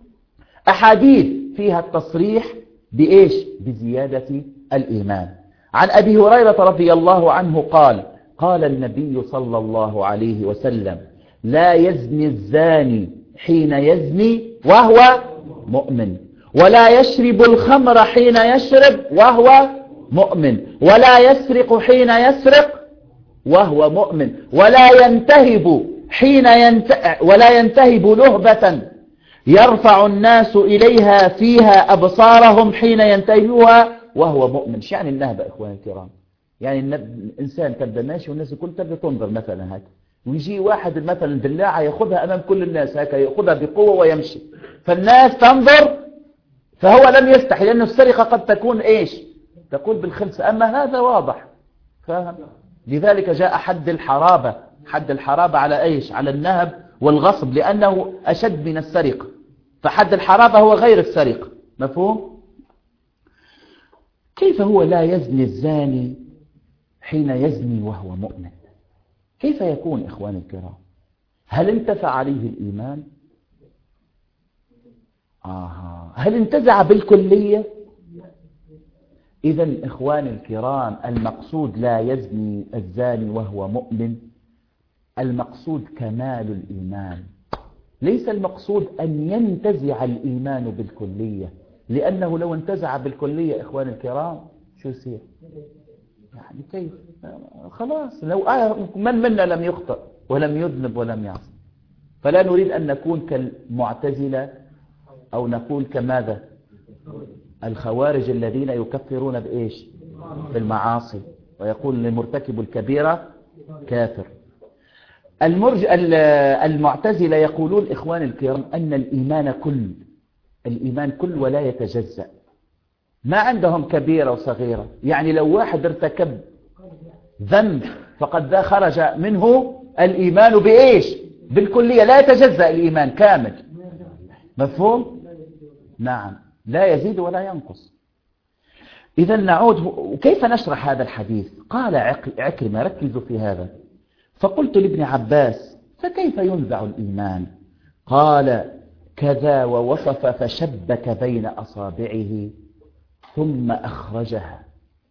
أحاديث فيها التصريح بإيش؟ بزيادة الإيمان. عن أبي هريرة رضي الله عنه قال قال النبي صلى الله عليه وسلم لا يزني الزاني حين يزني وهو مؤمن، ولا يشرب الخمر حين يشرب وهو مؤمن، ولا يسرق حين يسرق وهو مؤمن، ولا ينتهب حين ينت... ولا ينتهب نهبة يرفع الناس إليها فيها أبصارهم حين ينتهبوها وهو مؤمن. شو يعني النهبة إخواني الكرام؟ يعني الإنسان تبدأ ماشي والناس الكل تبدأ تنظر مثلا هكذا، ويجي واحد مثلا دلاعة يأخذها أمام كل الناس هكذا، يأخذها بقوة ويمشي، فالناس تنظر فهو لم يستحي، لأن السرقة قد تكون إيش؟ تقول بالخلص، أما هذا واضح، فاهم؟ لذلك جاء حد الحرابة. حد الحرابة على إيش؟ على النهب والغصب، لأنه أشد من السرقة، فحد الحرابة هو غير السرقة. مفهوم؟ كيف هو لا يزني الزاني حين يزني وهو مؤمن؟ كيف يكون إخواني الكرام؟ هل انتفع عليه الإيمان؟ آه. هل انتزع بالكلية؟ إذا إخواني الكرام، المقصود لا يزني الزاني وهو مؤمن، المقصود كمال الإيمان، ليس المقصود أن ينتزع الإيمان بالكلية، لأنه لو انتزع بالكلية إخواني الكرام شو يصير؟ يعني كيف؟ خلاص، لو من منا لم يخطئ ولم يذنب ولم يعصي. فلا نريد أن نكون كالمعتزلة أو نقول كماذا؟ الخوارج الذين يكفرون بإيش؟ بالمعاصي، ويقول لمرتكب الكبيرة كافر. المرج المعتزلة يقولون إخوان الكرام أن الإيمان كل، الإيمان كل ولا يتجزأ، ما عندهم كبيرة وصغيرة. يعني لو واحد ارتكب ذنب فقد ذا خرج منه الإيمان بإيش؟ بالكلية، لا يتجزأ الإيمان كامل. مفهوم؟ نعم، لا يزيد ولا ينقص. إذا نعود، وكيف نشرح هذا الحديث؟ قال عكرمة، ركزوا في هذا، فقلت لابن عباس فكيف ينزع الإيمان؟ قال كذا، ووصف فشبك بين أصابعه ثم أخرجها،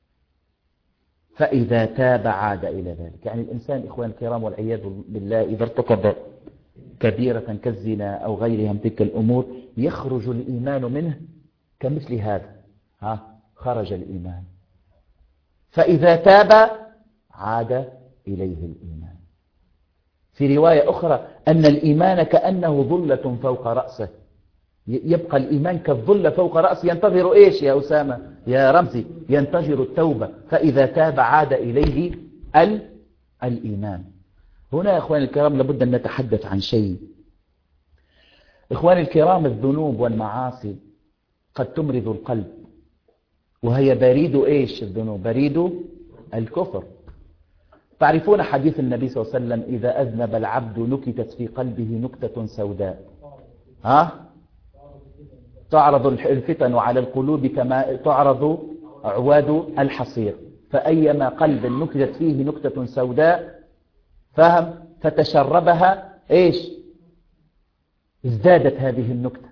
فإذا تاب عاد إلى ذلك. يعني الإنسان إخوان الكرام والعياذ بالله إذا ارتكب كبيرة كالزنا أو غيرها من تلك الأمور يخرج الإيمان منه كمثل هذا، ها خرج الإيمان، فإذا تاب عاد إليه الإيمان. في رواية أخرى أن الإيمان كأنه ظلة فوق رأسه، يبقى الإيمان كالظلة فوق رأسه، ينتظر إيش يا أسامة يا رمزي؟ ينتظر التوبة، فإذا تاب عاد إليه الإيمان. هنا يا إخواني الكرام لابد أن نتحدث عن شيء. إخواني الكرام، الذنوب والمعاصي قد تمرض القلب، وهي بريد إيش الذنوب؟ بريد الكفر. تعرفون حديث النبي صلى الله عليه وسلم إذا أذنب العبد نكتت في قلبه نكتة سوداء، ها تعرض الفتن على القلوب كما تعرض أعواد الحصير، فأيما قلب نكتت فيه نكتة سوداء فهم فتشربها إيش؟ ازدادت هذه النكتة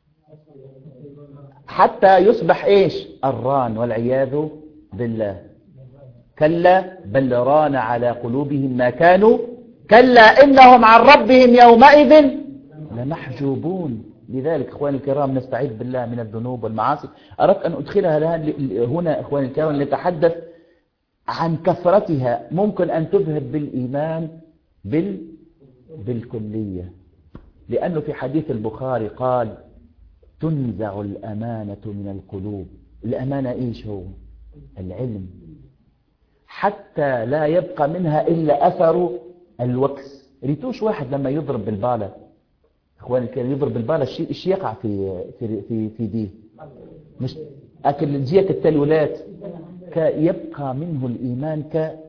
حتى يصبح إيش؟ الران والعياذ بالله. كلا بل ران على قلوبهم ما كانوا، كلا إنهم عن ربهم يومئذ لمحجوبون. لذلك إخواني الكرام نستعيذ بالله من الذنوب والمعاصي. أردت أن أدخلها هنا إخواني الكرام لنتحدث عن كثرتها، ممكن أن تذهب بالإيمان بال... بالكلية، لأنه في حديث البخاري قال تنزع الأمانة من القلوب. الأمانة إيش هو؟ العلم، حتى لا يبقى منها إلا أثر الوكس. ريتوش واحد لما يضرب بالبالة إخواني الكرام، يضرب بالبالة الشيء الشيء يقع في في في في دي، مش أكل جية التلولات، يبقى منه الإيمان ك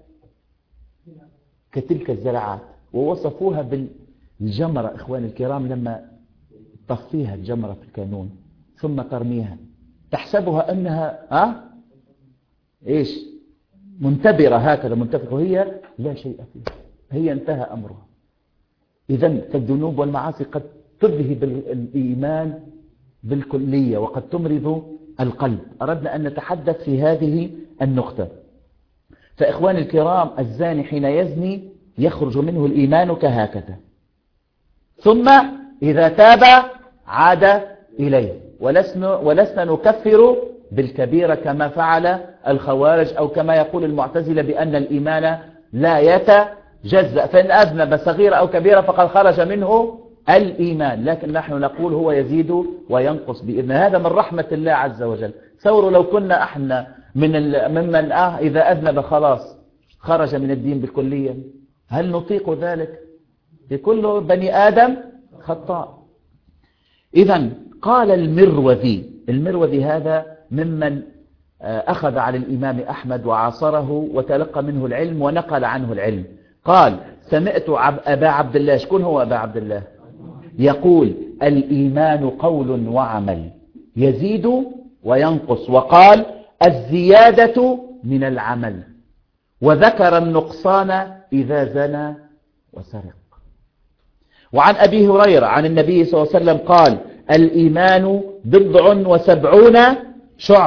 كتلك الزرعات. ووصفوها بالجمرة إخواني الكرام، لما تطفيها الجمرة في الكانون ثم ترميها تحسبها أنها أه؟ إيش منتبرة هكذا منتفخة، وهي لا شيء فيها، هي انتهى أمرها. إذن فالذنوب والمعاصي قد تذهب الإيمان بالكلية وقد تمرض القلب. أردنا أن نتحدث في هذه النقطة. فإخواني الكرام، الزاني حين يزني يخرج منه الإيمان كهكذا، ثم إذا تاب عاد إليه. ولسنا, ولسنا نكفر بالكبيرة كما فعل الخوارج، أو كما يقول المعتزلة بأن الإيمان لا يتجزأ، فإن أذنب صغيرة أو كبيرة فقد خرج منه الإيمان. لكن نحن نقول هو يزيد وينقص بإذن. هذا من رحمة الله عز وجل. ثوروا لو كنا احنا من ممن آه إذا أذنب خلاص خرج من الدين بالكلية، هل نطيق ذلك؟ لكل بني آدم خطاء. إذن قال المروذي، المروذي هذا ممن أخذ على الإمام أحمد وعاصره وتلقى منه العلم ونقل عنه العلم. قال سمعت أبا عبد الله، شكون هو أبا عبد الله؟ يقول الإيمان قول وعمل يزيد وينقص، وقال الزيادة من العمل، وذكر النقصان إذا زنى وسرق. وعن أبي هريرة عن النبي صلى الله عليه وسلم قال الإيمان بضع وسبعون شعبة،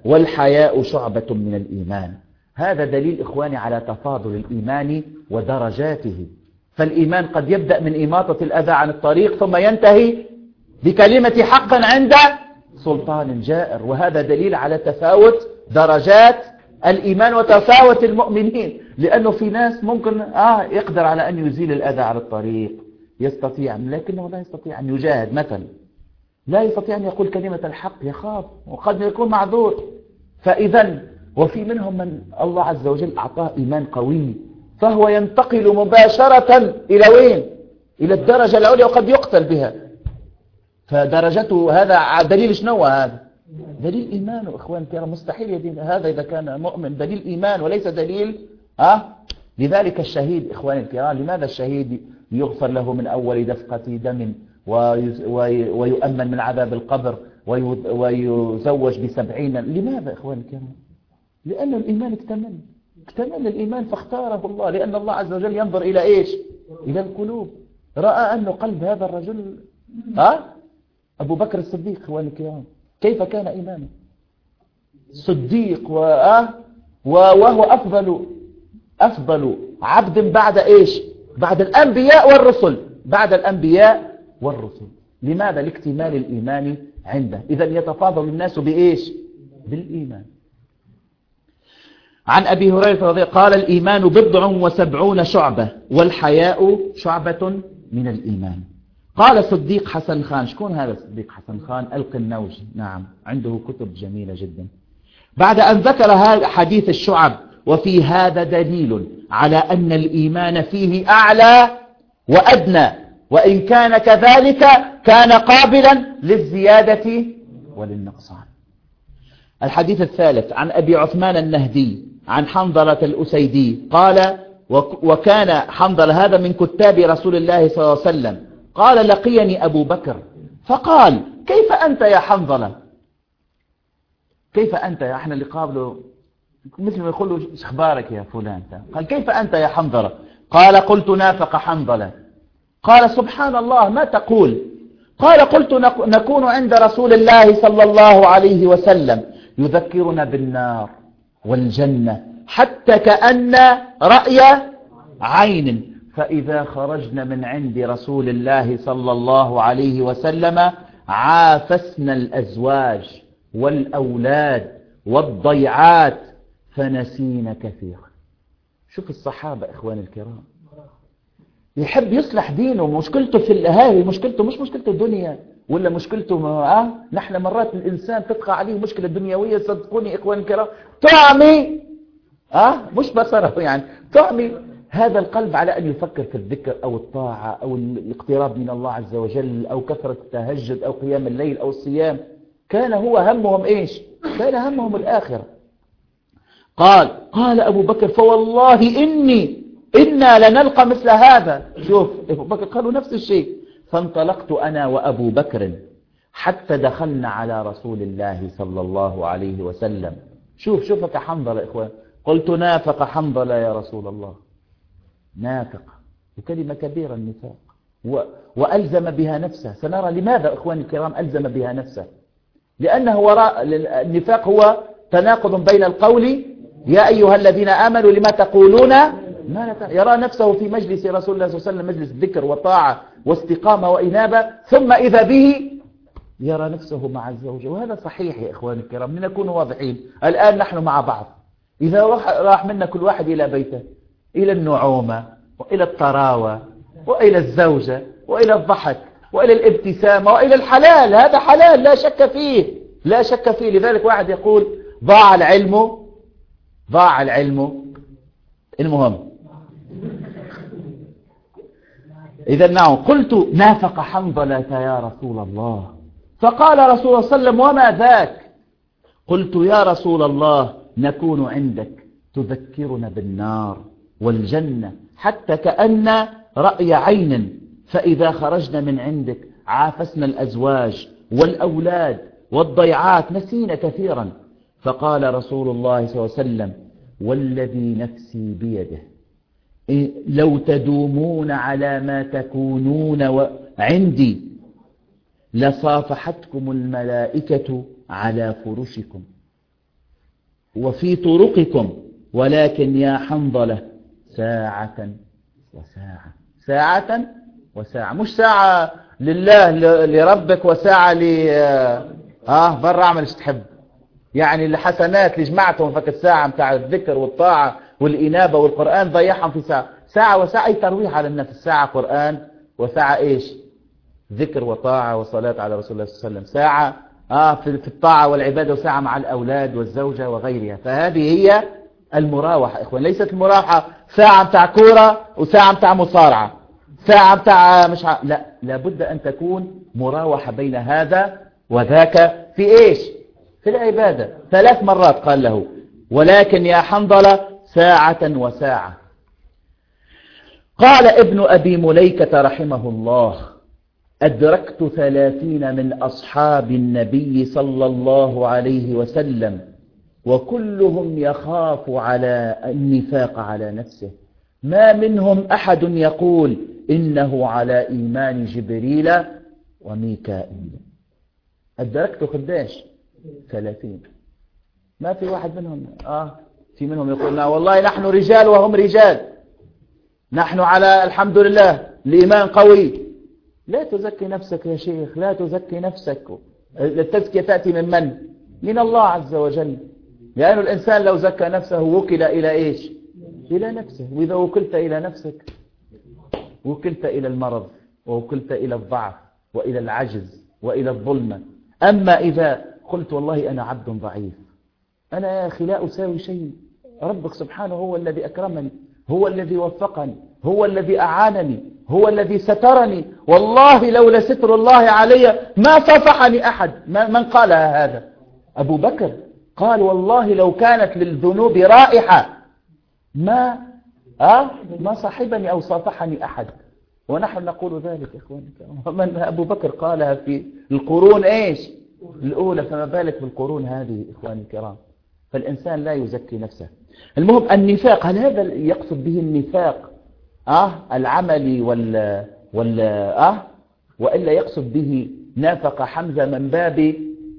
والحياء شعبة من الإيمان. هذا دليل إخواني على تفاضل الإيمان ودرجاته. فالإيمان قد يبدأ من إماطة الأذى عن الطريق ثم ينتهي بكلمة حق عند سلطان جائر، وهذا دليل على تفاوت درجات الإيمان وتفاوت المؤمنين. لأنه في ناس ممكن آه يقدر على أن يزيل الأذى على الطريق، يستطيع، لكنه لا يستطيع أن يجاهد مثلا، لا يستطيع أن يقول كلمة الحق، يخاف وقد يكون معذور. فإذا وفي منهم من الله عز وجل أعطاه إيمان قوي فهو ينتقل مباشرة إلى وين؟ إلى الدرجة العليا وقد يقتل بها. فدرجته هذا دليل شنو؟ هذا دليل إيمانه إخوان الكرام. مستحيل يدين هذا إذا كان مؤمن، دليل إيمان وليس دليل أه؟ لذلك الشهيد إخوان الكرام، لماذا الشهيد يغفر له من أول دفقة دم ويؤمن من عذاب القبر ويزوج بسبعين؟ لماذا إخوان الكرام؟ لأن الإيمان اكتمل اكتمل الإيمان فاختاره الله، لأن الله عز وجل ينظر إلى إيش؟ إلى القلوب. رأى أن قلب هذا الرجل أه؟ أبو بكر الصديق إخوان الكرام كيف كان إيمانه؟ صديق وأه؟ وهو أفضل أفضل عبد بعد إيش؟ بعد الأنبياء والرسل، بعد الأنبياء والرسل. لماذا؟ لاكتمال الإيمان عنده. إذا يتفاضل الناس بإيش؟ بالإيمان. عن أبي هريرة رضي الله عنه قال الإيمان بضع وسبعون شعبة والحياء شعبة من الإيمان. قال صديق حسن خان، شكون هذا صديق حسن خان؟ القنوجي، نعم عنده كتب جميلة جدا. بعد أن ذكر هذا حديث الشعب وفي هذا دليل على أن الإيمان فيه أعلى وأدنى، وإن كان كذلك كان قابلا للزيادة وللنقصان. الحديث الثالث عن أبي عثمان النهدي عن حنظلة الأسيدي قال وكان حنظلة هذا من كتاب رسول الله صلى الله عليه وسلم قال لقيني أبو بكر فقال كيف أنت يا حنظلة؟ كيف أنت يا احنا اللي قابله مثل ما يقول له اخبارك يا فلان؟ قال كيف أنت يا حنظلة؟ قال قلت نافق حنظلة. قال سبحان الله ما تقول؟ قال قلت نكون عند رسول الله صلى الله عليه وسلم يذكرنا بالنار والجنة حتى كأن رأي عين، فإذا خرجنا من عند رسول الله صلى الله عليه وسلم عافسنا الأزواج والأولاد والضيعات فنسينا كثيرا. شوف الصحابة إخوان الكرام، يحب يصلح دينه، مشكلته في هذه مشكلته مش مشكلة الدنيا ولا مشكلته آه نحن مرات الإنسان تبقى عليه مشكلة دنيوية صدقوني إخوان الكرام تعمي آه مش بصره يعني تعمي هذا القلب على أن يفكر في الذكر أو الطاعة أو الاقتراب من الله عز وجل أو كثرة التهجد أو قيام الليل أو الصيام. كان هو همهم إيش؟ كان همهم الآخرة. قال قال أبو بكر فوالله إني إنا لنلقى مثل هذا. شوف أبو بكر قالوا نفس الشيء. فانطلقت أنا وأبو بكر حتى دخلنا على رسول الله صلى الله عليه وسلم. شوف شوفك حنظلة إخوان. قلت نافق حنظلة يا رسول الله. نافق وكلمة كبيرة النفاق و... وألزم بها نفسه. سنرى لماذا إخواني الكرام ألزم بها نفسه. لأنه وراء النفاق هو تناقض بين القول يا أيها الذين آمنوا لما تقولون ما لا يرى نفسه في مجلس رسول الله صلى الله عليه وسلم مجلس ذكر وطاعة واستقامة وإنابة، ثم إذا به يرى نفسه مع الزوجة. وهذا صحيح يا إخواني الكرام، لنكون واضحين. الآن نحن مع بعض، إذا راح منا كل واحد إلى بيته إلى النعومة وإلى الطراوة وإلى الزوجة وإلى الضحك وإلى الابتسامة وإلى الحلال، هذا حلال لا شك فيه لا شك فيه. لذلك واحد يقول ضاع العلم ضاع العلم. المهم إذا نعم. قلت نافق حنظلة يا رسول الله. فقال رسول الله صلى الله عليه وسلم وما ذاك؟ قلت يا رسول الله نكون عندك تذكرنا بالنار والجنة حتى كأن رأي عين، فإذا خرجنا من عندك عافسنا الأزواج والأولاد والضيعات نسينا كثيرا. فقال رسول الله صلى الله عليه وسلم والذي نفسي بيده لو تدومون على ما تكونون عندي لصافحتكم الملائكة على فرشكم. وفي طرقكم، ولكن يا حنظلة ساعة وساعة. ساعة وساعة، مش ساعة لله لربك وساعة ل اه برا اعمل ايش تحب. يعني الحسنات اللي جمعتهم فك الساعة متاع الذكر والطاعة والإنابة والقرآن ضيعهم في ساعة. ساعة وساعة أي ترويح على النفس. ساعة قرآن وساعة إيش؟ ذكر وطاعة وصلاة على رسول الله صلى الله عليه وسلم. ساعة آه في الطاعة والعبادة، وساعة مع الأولاد والزوجة وغيرها. فهذه هي المراوحة إخوان. ليست المراوحة ساعة متاع كورة وساعة متاع مصارعة، ساعة متاع مش ع... لا، لابد أن تكون مراوحة بين هذا وذاك. في إيش؟ في العبادة. ثلاث مرات قال له ولكن يا حنظلة ساعة وساعة. قال ابن أبي مليكة رحمه الله أدركت ثلاثين من أصحاب النبي صلى الله عليه وسلم وكلهم يخاف على النفاق على نفسه، ما منهم أحد يقول إنه على إيمان جبريل وميكائيل. أدركت قداش؟ ثلاثين. ما في واحد منهم آه في منهم يقول والله نحن رجال وهم رجال، نحن على الحمد لله الإيمان قوي. لا تزكي نفسك يا شيخ، لا تزكي نفسك. التزكية تأتي من من؟ من الله عز وجل. لأن الإنسان لو زكى نفسه وكل إلى إيش؟ إلى نفسه. وإذا وكلت إلى نفسك وكلت إلى المرض، ووكلت إلى الضعف وإلى العجز وإلى الظلمة. أما إذا قلت والله أنا عبد ضعيف، أنا يا أخي لا أساوي شيء، ربك سبحانه هو الذي أكرمني، هو الذي وفقني، هو الذي أعانني، هو الذي سترني. والله لولا ستر الله علي ما صافحني أحد. من قال هذا؟ أبو بكر قال والله لو كانت للذنوب رائحة ما أه ما صاحبني أو صافحني أحد. ونحن نقول ذلك إخواني. ومن أبو بكر قالها في القرون إيش الأولى، فما بالك بالقرون هذه إخواني الكرام. فالإنسان لا يزكي نفسه. المهم النفاق، هل هذا يقصد به النفاق آه العملي ولا ولا آه وإلا يقصد به نافق حمزة من باب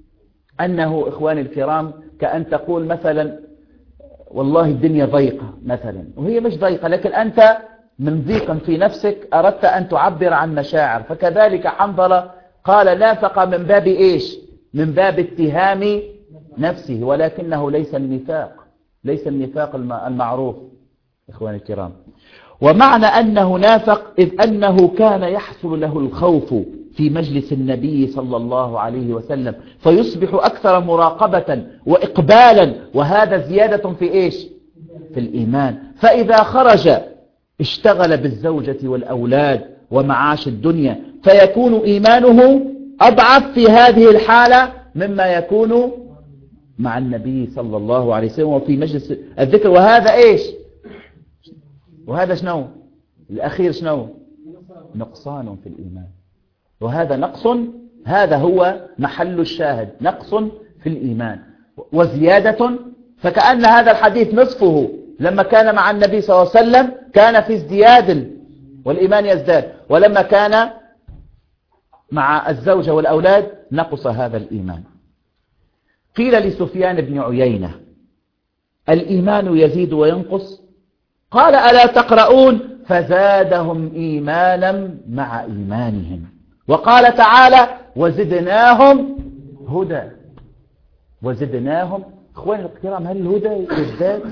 أنه إخواني الكرام كأن تقول مثلا والله الدنيا ضيقة مثلا، وهي مش ضيقة، لكن أنت من ضيق في نفسك أردت أن تعبر عن مشاعر. فكذلك حنظلة قال نافق من باب إيش؟ من باب اتهام نفسه، ولكنه ليس النفاق، ليس النفاق المعروف إخواني الكرام. ومعنى أنه نافق إذ أنه كان يحصل له الخوف في مجلس النبي صلى الله عليه وسلم، فيصبح أكثر مراقبة وإقبالا، وهذا زيادة في إيش؟ في الإيمان. فإذا خرج اشتغل بالزوجة والأولاد ومعاش الدنيا، فيكون إيمانه أضعف في هذه الحالة مما يكون مع النبي صلى الله عليه وسلم وفي مجلس الذكر. وهذا إيش؟ وهذا شنو؟ الأخير شنو؟ نقصان في الإيمان. وهذا نقص، هذا هو محل الشاهد، نقص في الإيمان وزيادة. فكأن هذا الحديث نصفه لما كان مع النبي صلى الله عليه وسلم كان في ازدياد والإيمان يزداد، ولما كان مع الزوجة والأولاد نقص هذا الإيمان. قيل لسفيان بن عيينة الإيمان يزيد وينقص؟ قال ألا تقرؤون؟ فزادهم إيمانا مع إيمانهم. وقال تعالى وزدناهم هدى. وزدناهم اخواني الكرام، هل الهدى يزداد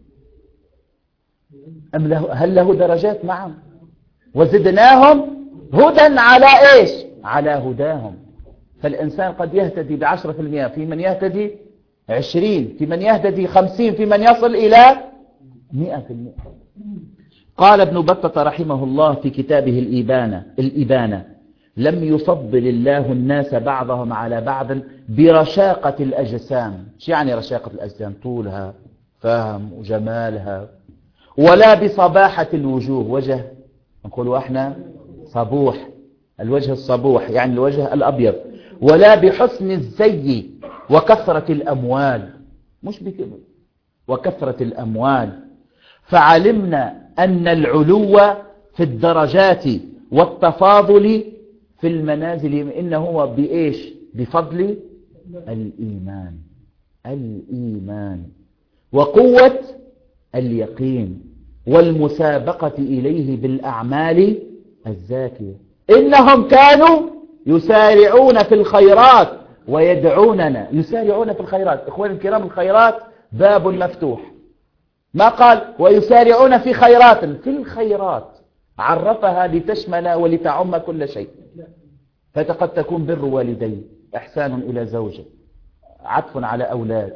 أم له هل له درجات؟ نعم. وزدناهم هدى على إيش؟ على هداهم. فالإنسان قد يهتدي بعشرة في المئة، في من يهتدي عشرين، في من يهتدي خمسين، في من يصل إلى مئة في المئة. قال ابن بطة رحمه الله في كتابه الإبانة الإبانة لم يفضل الله الناس بعضهم على بعض برشاقة الأجسام. شو يعني رشاقة الأجسام؟ طولها فهم وجمالها، ولا بصباحة الوجوه، وجه نقولوا احنا صبوح، الوجه الصبوح يعني الوجه الأبيض، ولا بحسن الزي وكثرة الأموال، مش بكبر وكثرة الأموال. فعلمنا أن العلو في الدرجات والتفاضل في المنازل إنه هو بإيش؟ بفضل الإيمان. الإيمان وقوة اليقين والمسابقة إليه بالأعمال الزاكية. إنهم كانوا يسارعون في الخيرات ويدعوننا. يسارعون في الخيرات إخواني الكرام، الخيرات باب مفتوح، ما قال ويسارعون في خيرات، في الخيرات عرفها لتشمل ولتعم كل شيء. فقد تكون بر والدين، إحسان إلى زوجة، عطف على أولاد،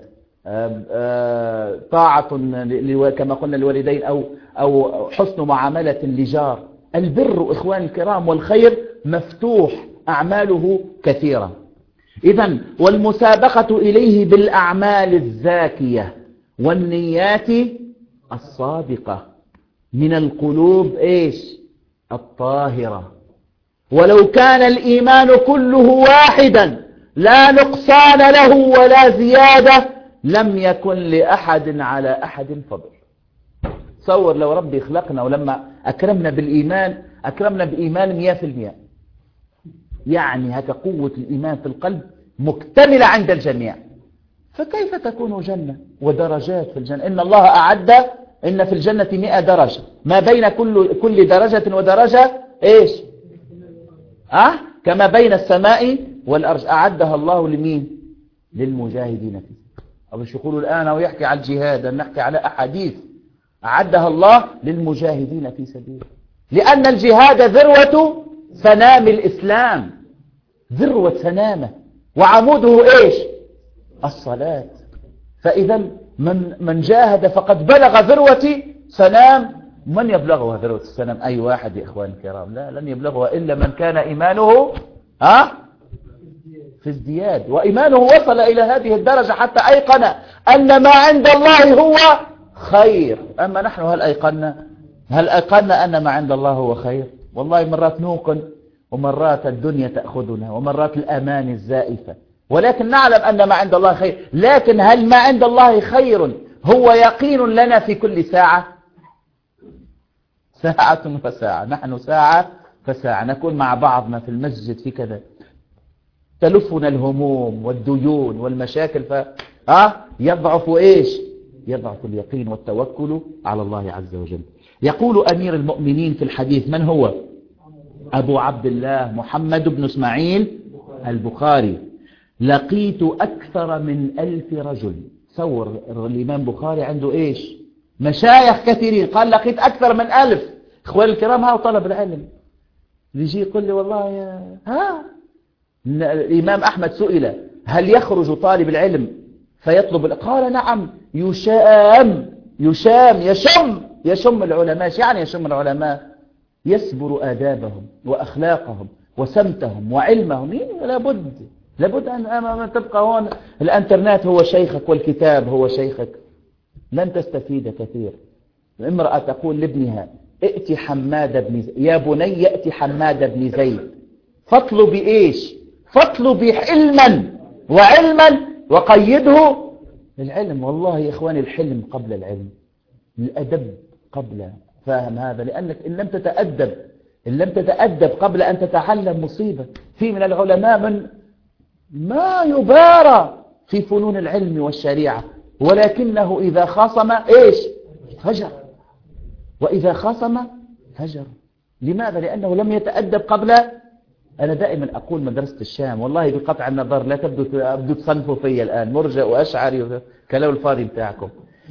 طاعة كما قلنا للوالدين، أو أو حسن معاملة لجار. البر إخواني الكرام والخير مفتوح، أعماله كثيرة. إذن والمسابقة إليه بالأعمال الزاكية والنيات الصادقة من القلوب إيش الطاهرة. ولو كان الإيمان كله واحدا لا نقصان له ولا زيادة لم يكن لأحد على أحد فضل. تصور لو ربي خلقنا ولما أكرمنا بالإيمان أكرمنا بإيمان مئة في المئة، يعني هكا قوة الإيمان في القلب مكتملة عند الجميع، فكيف تكون جنة ودرجات في الجنة؟ إن الله أعد إن في الجنة مئة درجة، ما بين كل كل درجة ودرجة إيش أه؟ كما بين السماء والأرض. أعدها الله لمين؟ للمجاهدين فيه. أو مش يقولوا الآن ويحكي على الجهاد، نحكي على أحاديث. أعدها الله للمجاهدين في سبيله، لأن الجهاد ذروة سنام الإسلام، ذروة سنامه وعموده إيش الصلاة. فإذا من من جاهد فقد بلغ ذروة سنام. من يبلغها ذروة السنام؟ أي واحد يا إخواني الكرام، لا لن يبلغها إلا من كان إيمانه ها في ازدياد، وإيمانه وصل إلى هذه الدرجة حتى أيقن أن ما عند الله هو خير. أما نحن هل أيقنا هل أيقنا أن ما عند الله هو خير؟ والله مرات نوقن، ومرات الدنيا تأخذنا، ومرات الأمان الزائفة، ولكن نعلم أن ما عند الله خير. لكن هل ما عند الله خير هو يقين لنا في كل ساعة؟ ساعة فساعة، نحن ساعة فساعة نكون مع بعضنا في المسجد في كذا، تلفنا الهموم والديون والمشاكل، ف أه؟ يضعف إيش؟ يضعف اليقين والتوكل على الله عز وجل. يقول أمير المؤمنين في الحديث، من هو؟ أبو عبد الله محمد بن إسماعيل البخاري: لقيت أكثر من ألف رجل. تصور الإمام بخاري عنده إيش؟ مشايخ كثيرين، قال لقيت أكثر من ألف. إخواني الكرام، ها طلب العلم يجي يقول لي والله يا ها الإمام أحمد سئل هل يخرج طالب العلم فيطلب؟ قال نعم، يشام يشام يشم يشم العلماء. يعني يشم العلماء يسبر آدابهم وأخلاقهم وسمتهم وعلمهم. لابد لابد أن تبقى هون الانترنت هو شيخك والكتاب هو شيخك، لن تستفيد كثير. امرأة تقول لابنها ائتي حماد بن زيد، يا بني يأتي حماد بن زيد، فاطلبي إيش؟ فاطلبي علما وعلما وقيده العلم. والله يا إخواني الحلم قبل العلم، الأدب قبل فهم هذا، لأنك إن لم تتأدب إن لم تتأدب قبل أن تتعلم مصيبة. في من العلماء من ما يبارى في فنون العلم والشريعة، ولكنه إذا خاصم إيش؟ فجر. وإذا خاصم فجر. لماذا؟ لأنه لم يتأدب قبل. أنا دائما أقول مدرسة الشام، والله بقطع النظر لا تبدو تبدو تصنفوا فيا الآن مرجع وأشعري كلام الفاضي بتاعكم.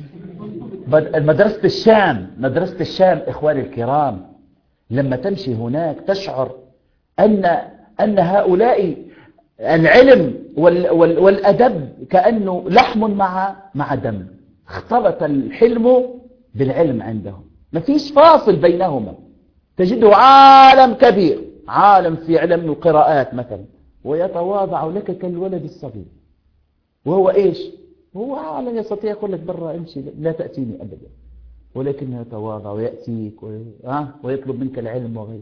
مدرسة الشام مدرسة الشام إخواني الكرام، لما تمشي هناك تشعر أن أن هؤلاء العلم وال وال والأدب كأنه لحم مع مع دم، اختلط الحلم بالعلم عندهم، ما فيش فاصل بينهما. تجده عالم كبير، عالم في علم القراءات مثلا، ويتواضع لك كالولد الصغير، وهو إيش؟ هو عالم يستطيع يقول لك برا امشي لا تأتيني أبدا، ولكنه يتواضع ويأتيك ويطلب منك العلم وغيره،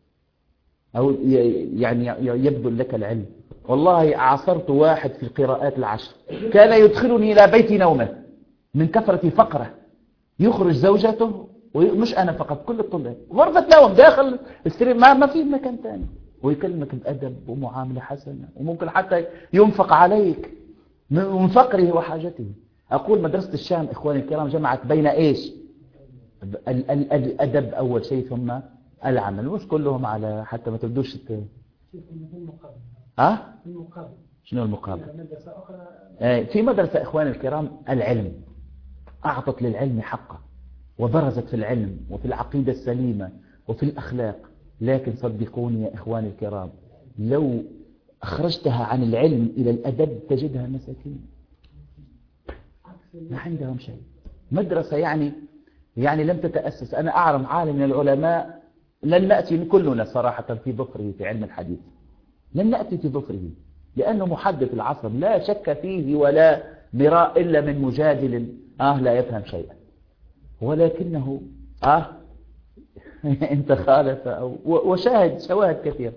أو يعني يبذل لك العلم. والله عاصرت واحد في القراءات العشر كان يدخلني إلى بيت نومه من كثرة فقره، يخرج زوجته ومش أنا فقط، كل الطلاب غرفة نوم داخل السرير، ما ما في مكان ثاني، ويكلمك بأدب ومعاملة حسنة، وممكن حتى ينفق عليك من فقره وحاجته. أقول مدرسة الشام إخواني الكرام جمعت بين إيش؟ ال- ال- الأدب أول شيء ثم العمل، مش كلهم على حتى ما تبدوش ت... أه؟ شنو المقابل؟ آه في مدرسة إخواني الكرام العلم، أعطت للعلم حقه وبرزت في العلم وفي العقيدة السليمة وفي الأخلاق. لكن صدقوني يا إخواني الكرام لو أخرجتها عن العلم إلى الأدب تجدها مساكين ما عندهم شيء. مدرسة يعني يعني لم تتأسس. أنا أعلم عالم من العلماء لن نأتي كلنا صراحة في ظفره في علم الحديث، لن نأتي في ظفره لأنه محدث العصر لا شك فيه ولا مراء إلا من مجادل آه لا يفهم شيئا، ولكنه آه انت خالف أو وشاهد شواهد كثيرة.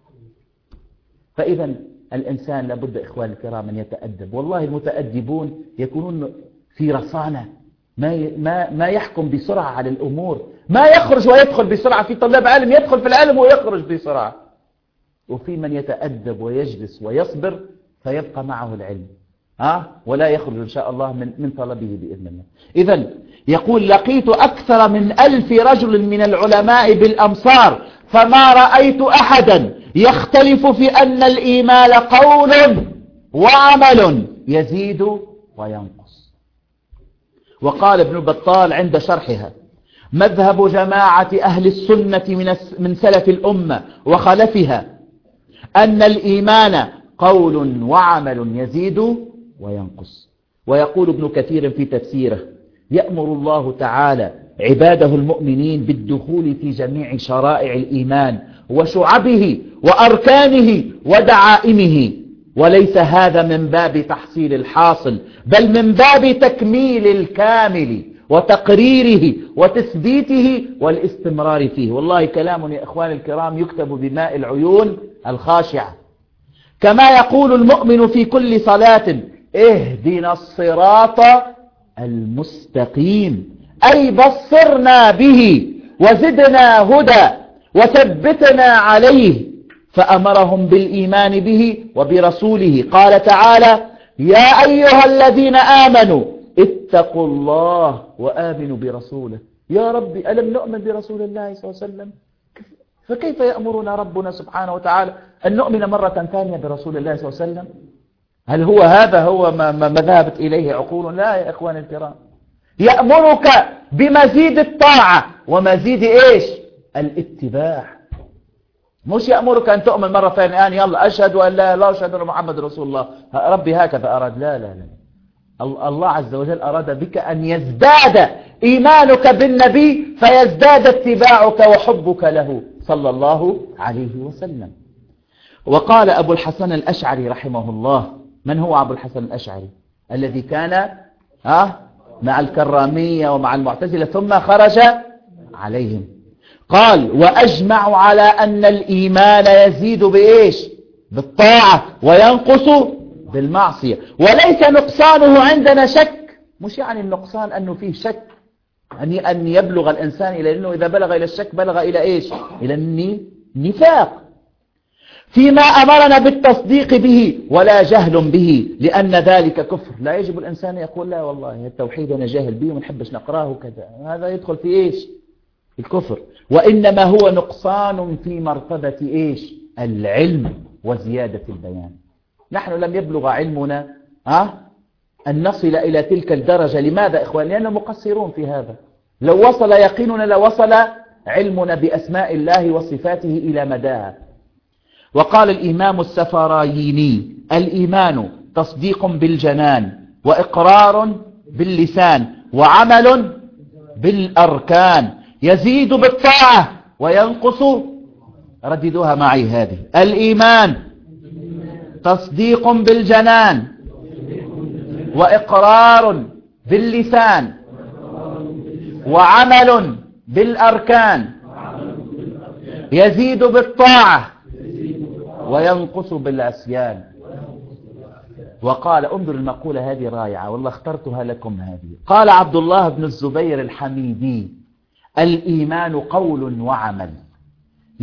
فإذا الإنسان لابد إخواني الكرام أن يتأدب. والله المتأدبون يكونون في رصانة، ما ما ما يحكم بسرعة على الأمور، ما يخرج ويدخل بسرعة. في طلاب علم يدخل في العلم ويخرج بسرعة، وفي من يتأدب ويجلس ويصبر فيبقى معه العلم ها ولا يخرج إن شاء الله من من طلبه بإذن الله. إذن يقول لقيت أكثر من ألف رجل من العلماء بالأمصار فما رأيت أحدا يختلف في أن الإيمان قول وعمل يزيد وينقص. وقال ابن بطال عند شرحها مذهب جماعة أهل السنة من من سلف الأمة وخلفها أن الإيمان قول وعمل يزيد وينقص. ويقول ابن كثير في تفسيره يأمر الله تعالى عباده المؤمنين بالدخول في جميع شرائع الإيمان وشعبه وأركانه ودعائمه، وليس هذا من باب تحصيل الحاصل بل من باب تكميل الكامل وتقريره وتثبيته والاستمرار فيه. والله كلام يا إخواني الكرام يكتب بماء العيون الخاشعة. كما يقول المؤمن في كل صلاة اهدنا الصراط المستقيم، أي بصرنا به وزدنا هدى وثبتنا عليه. فأمرهم بالإيمان به وبرسوله. قال تعالى يا أيها الذين آمنوا اتقوا الله وآمنوا برسوله. يا ربي ألم نؤمن برسول الله صلى الله عليه وسلم؟ فكيف يأمرنا ربنا سبحانه وتعالى أن نؤمن مرة ثانية برسول الله صلى الله عليه وسلم؟ هل هو هذا هو ما, ما ذهبت إليه عقول؟ لا يا إخواني الكرام، يأمرك بمزيد الطاعة ومزيد إيش؟ الاتباع. مش يأمرك أن تؤمن مرة ثانية الآن يلا أشهد أن لا لا أشهد أن محمد رسول الله ربي هكذا أراد. لا لا لا، الله عز وجل أراد بك أن يزداد إيمانك بالنبي فيزداد اتباعك وحبك له صلى الله عليه وسلم. وقال أبو الحسن الأشعري رحمه الله، من هو أبو الحسن الأشعري؟ الذي كان ها مع الكرامية ومع المعتزلة ثم خرج عليهم. قال وأجمع على أن الإيمان يزيد بإيش؟ بالطاعة وينقص بالمعصية، وليس نقصانه عندنا شك. مش يعني النقصان أنه فيه شك أن يبلغ الإنسان إلى أنه إذا بلغ إلى الشك بلغ إلى إيش؟ إلى النفاق فيما أمرنا بالتصديق به ولا جهل به لأن ذلك كفر. لا يجب الإنسان يقول لا والله التوحيد أنا جاهل به ونحبش نقراه كذا، هذا يدخل في إيش؟ الكفر. وإنما هو نقصان في مرتبة إيش؟ العلم وزيادة البيان. نحن لم يبلغ علمنا ها أن نصل إلى تلك الدرجة. لماذا إخوان؟ لأننا مقصرون في هذا. لو وصل يقيننا لوصل علمنا بأسماء الله وصفاته إلى مداها. وقال الإمام السفرايني الإيمان تصديق بالجنان وإقرار باللسان وعمل بالأركان يزيد بالطاعة وينقص. رددوها معي هذه. الإيمان تصديق بالجنان وإقرار باللسان وعمل بالأركان يزيد بالطاعة وينقص بالعصيان. وقال انظر المقولة هذه رائعة والله اخترتها لكم هذه. قال عبد الله بن الزبير الحميدي الإيمان قول وعمل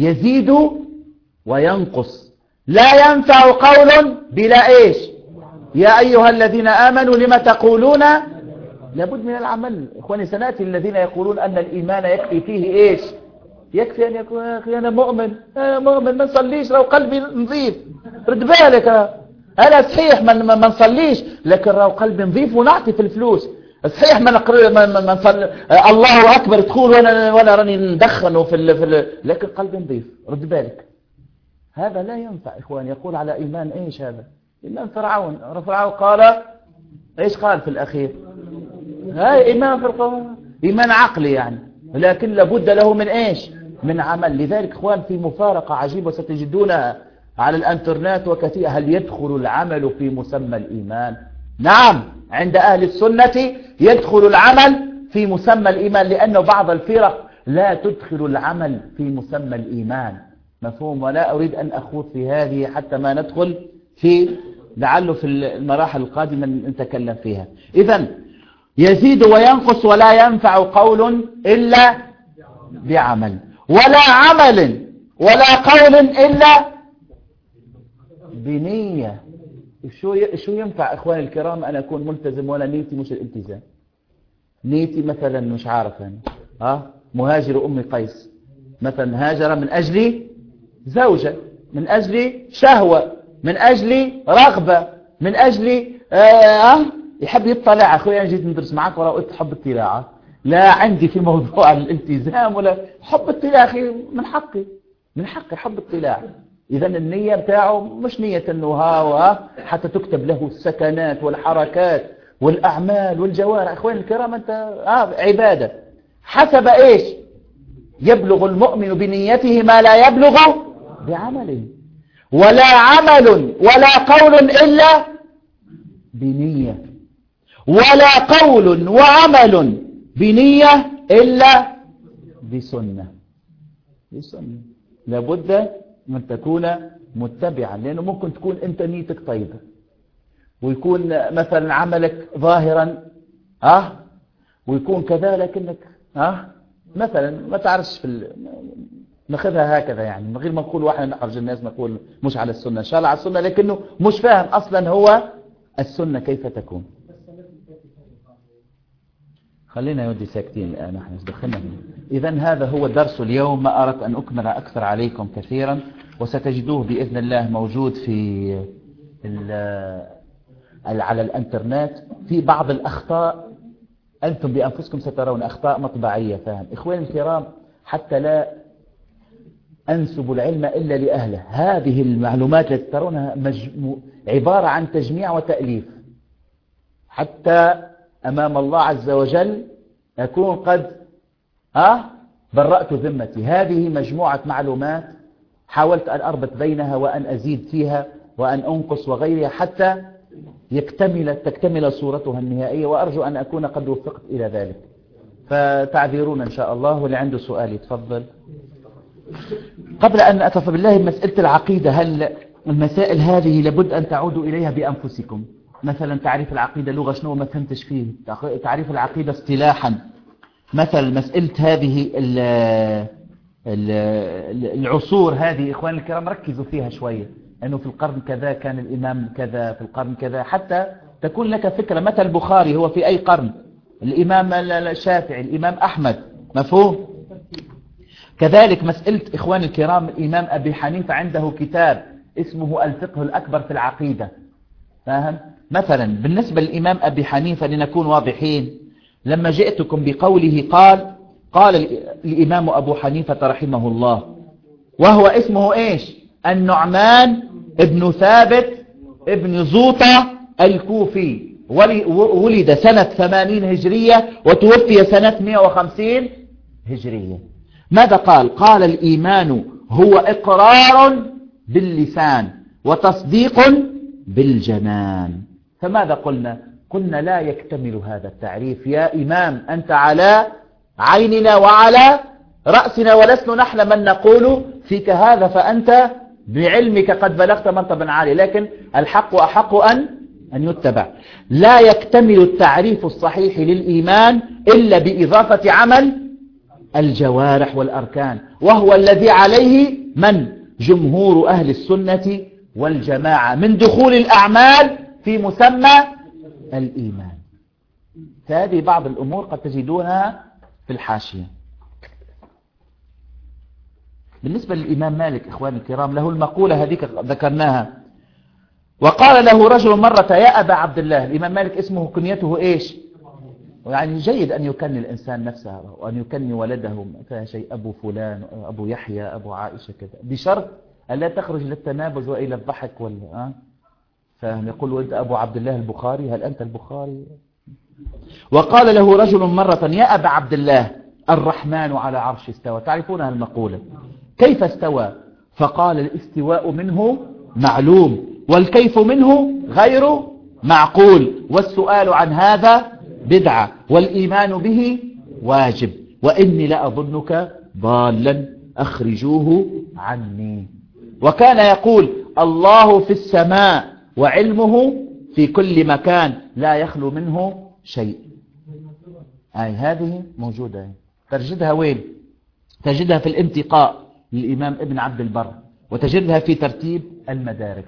يزيد وينقص، لا ينفع قول بلا إيش؟ يا أيها الذين آمنوا لما تقولون لابد من العمل. إخواني سنأتي الذين يقولون أن الإيمان يكفي فيه إيش؟ يكفي أن يكون يا أخي أنا مؤمن أنا مؤمن ما نصليش لو قلبي نظيف. رد بالك أنا صحيح ما نصليش لكن لو قلبي نظيف ونعطي في الفلوس. صحيح ما نقرأ ما ما نصلي الله أكبر تقول وأنا وأنا راني ندخن في ال في ال لكن قلبي نظيف. رد بالك هذا لا ينفع. إخوان يقول على إيمان إيش هذا؟ إيمان فرعون. فرعون قال إيش قال في الأخير؟ هاي إيمان في القرآن إيمان عقلي يعني لكن لابد له من إيش؟ من عمل. لذلك إخوان في مفارقة عجيبة ستجدونها على الانترنت وكثير. هل يدخل العمل في مسمى الإيمان؟ نعم عند أهل السنة يدخل العمل في مسمى الإيمان لأن بعض الفرق لا تدخل العمل في مسمى الإيمان. مفهوم؟ ولا أريد أن أخوض في هذه حتى ما ندخل في لعله في المراحل القادمة نتكلم فيها. إذن يزيد وينقص ولا ينفع قول إلا بعمل ولا عمل ولا قول إلا بنية. شو شو ينفع إخواني الكرام أن أكون ملتزم ولا نيتي مش الالتزام؟ نيتي مثلا مش عارف أنا ها مهاجر أم قيس مثلا هاجر من أجل زوجة من أجل شهوة من أجل رغبة من أجل آه يحب يطلع. أخوي أنا جيت ندرس معك ولا قلت حب الطلاعة لا عندي في موضوع الالتزام ولا حب الطلاع. أخي من حقي من حقي حب الطلاع. إذا النية بتاعه مش نية أنه ها وها حتى تكتب له السكنات والحركات والأعمال والجوارح. أخواني الكرام أنت آه عبادة حسب إيش يبلغ المؤمن بنيته ما لا يبلغ بعمله ولا عمل ولا قول إلا بنية ولا قول وعمل بنية إلا بسنة. بسنة لابد من تكون متبعا لأنه ممكن تكون أنت نيتك طيبة ويكون مثلا عملك ظاهرا أه ويكون كذا لكنك أه مثلا ما تعرفش في ال... ناخذها هكذا يعني من غير ما نقول واحد نحرج الناس نقول مش على السنة إن شاء الله على السنة لكنه مش فاهم أصلا هو السنة كيف تكون. خلينا يودي ساكتين الآن احنا دخلنا. إذا هذا هو درس اليوم. ما أردت أن أكمل أكثر عليكم كثيرا وستجدوه بإذن الله موجود في على الانترنت. في بعض الأخطاء أنتم بأنفسكم سترون أخطاء مطبعية. فهم إخواني الكرام حتى لا أنسب العلم إلا لأهله. هذه المعلومات التي ترونها مجمو... عبارة عن تجميع وتأليف حتى أمام الله عز وجل أكون قد أه برأت ذمتي. هذه مجموعة معلومات حاولت أن أربط بينها وأن أزيد فيها وأن أنقص وغيرها حتى يكتمل تكتمل صورتها النهائية وأرجو أن أكون قد وفقت إلى ذلك. فتعذرون إن شاء الله. واللي عنده سؤال يتفضل. قبل أن أتف بالله مسألة العقيدة هل المسائل هذه لابد أن تعودوا إليها بأنفسكم؟ مثلا تعريف العقيدة لغة شنو ما فهمتش فيه. تعريف العقيدة اصطلاحا مثلا مسألة هذه ال ال العصور هذه إخواني الكرام ركزوا فيها شوية أنه في القرن كذا كان الإمام كذا في القرن كذا حتى تكون لك فكرة. مثل البخاري هو في أي قرن؟ الإمام الشافعي الإمام أحمد. مفهوم؟ كذلك مسألة إخواني الكرام الإمام أبي حنيفة عنده كتاب اسمه الفقه الأكبر في العقيدة. فاهم؟ مثلا بالنسبة للإمام أبي حنيفة لنكون واضحين لما جئتكم بقوله قال قال الإمام أبو حنيفة رحمه الله وهو اسمه إيش؟ النعمان ابن ثابت ابن زوطة الكوفي ولد سنة ثمانين هجرية وتوفي سنة مئة وخمسين هجرية. ماذا قال؟ قال الإيمان هو إقرار باللسان وتصديق بالجنان. فماذا قلنا؟ قلنا لا يكتمل هذا التعريف يا إمام أنت على عيننا وعلى رأسنا ولسنا نحن من نقول فيك هذا فأنت بعلمك قد بلغت منطبا عالي لكن الحق أحق أن أن يتبع. لا يكتمل التعريف الصحيح للإيمان إلا بإضافة عمل الجوارح والأركان وهو الذي عليه من جمهور أهل السنة والجماعة من دخول الأعمال في مسمى الإيمان. هذه بعض الأمور قد تجدونها في الحاشية. بالنسبة للإمام مالك إخواني الكرام له المقولة هذيك ذكرناها. وقال له رجل مرة يا أبا عبد الله. الإمام مالك اسمه كنيته إيش؟ يعني جيد أن يكني الإنسان نفسه وأن يكني ولده مثلا شيء أبو فلان أبو يحيى أبو عائشة كذا، بشرط ألا تخرج للتنابز وإلى الضحك ولا أه؟ فهم يقول أنت أبو عبد الله البخاري، هل أنت البخاري؟ وقال له رجل مرة يا أبا عبد الله الرحمن على عرش استوى. تعرفون المقولة كيف استوى؟ فقال الاستواء منه معلوم والكيف منه غير معقول والسؤال عن هذا بدعة والإيمان به واجب وإني لأظنك ضالا أخرجوه عني. وكان يقول الله في السماء وعلمه في كل مكان لا يخلو منه شيء. هاي هذه موجودة. تجدها وين؟ تجدها في الانتقاء للإمام ابن عبد البر وتجدها في ترتيب المدارك.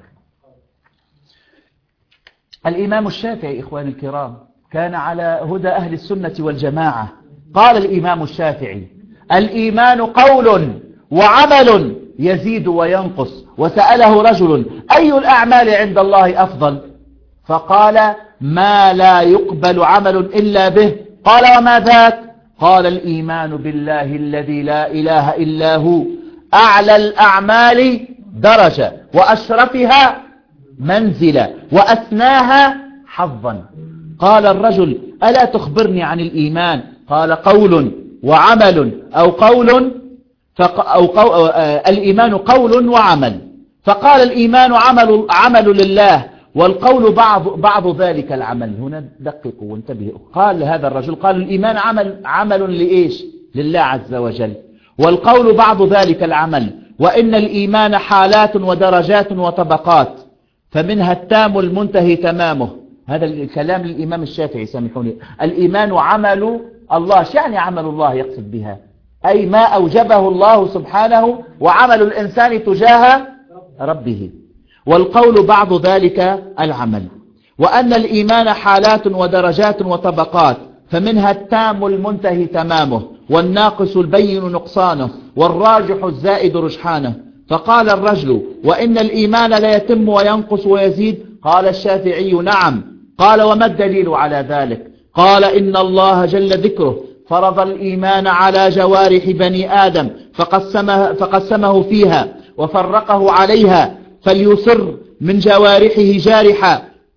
الإمام الشافعي إخواني الكرام كان على هدى أهل السنة والجماعة. قال الإمام الشافعي الإيمان قول وعمل يزيد وينقص. وسأله رجل أي الأعمال عند الله أفضل؟ فقال ما لا يقبل عمل إلا به. قال وما ذاك؟ قال الإيمان بالله الذي لا إله إلا هو أعلى الأعمال درجة وأشرفها منزلة وأثناها حظا. قال الرجل ألا تخبرني عن الإيمان؟ قال قول وعمل أو قول فق أو قو آه الإيمان قول وعمل. فقال الإيمان عمل, عمل لله والقول بعض, بعض ذلك العمل. هنا دققوا وانتبهوا. قال هذا الرجل قال الإيمان عمل, عمل لإيش؟ لله عز وجل والقول بعض ذلك العمل وإن الإيمان حالات ودرجات وطبقات فمنها التام المنتهي تمامه. هذا الكلام للإمام الشافعي سامحوني. الإيمان عمل الله. شو يعني عمل الله يقصد بها؟ أي ما أوجبه الله سبحانه وعمل الإنسان تجاه ربه. والقول بعض ذلك العمل وأن الإيمان حالات ودرجات وطبقات فمنها التام المنتهي تمامه والناقص البين نقصانه والراجح الزائد رجحانه. فقال الرجل وإن الإيمان لا يتم وينقص ويزيد؟ قال الشافعي نعم. قال وما الدليل على ذلك؟ قال إن الله جل ذكره فرض الإيمان على جوارح بني آدم فقسمه, فقسمه فيها وفرقه عليها فليصر من جوارحه جارحا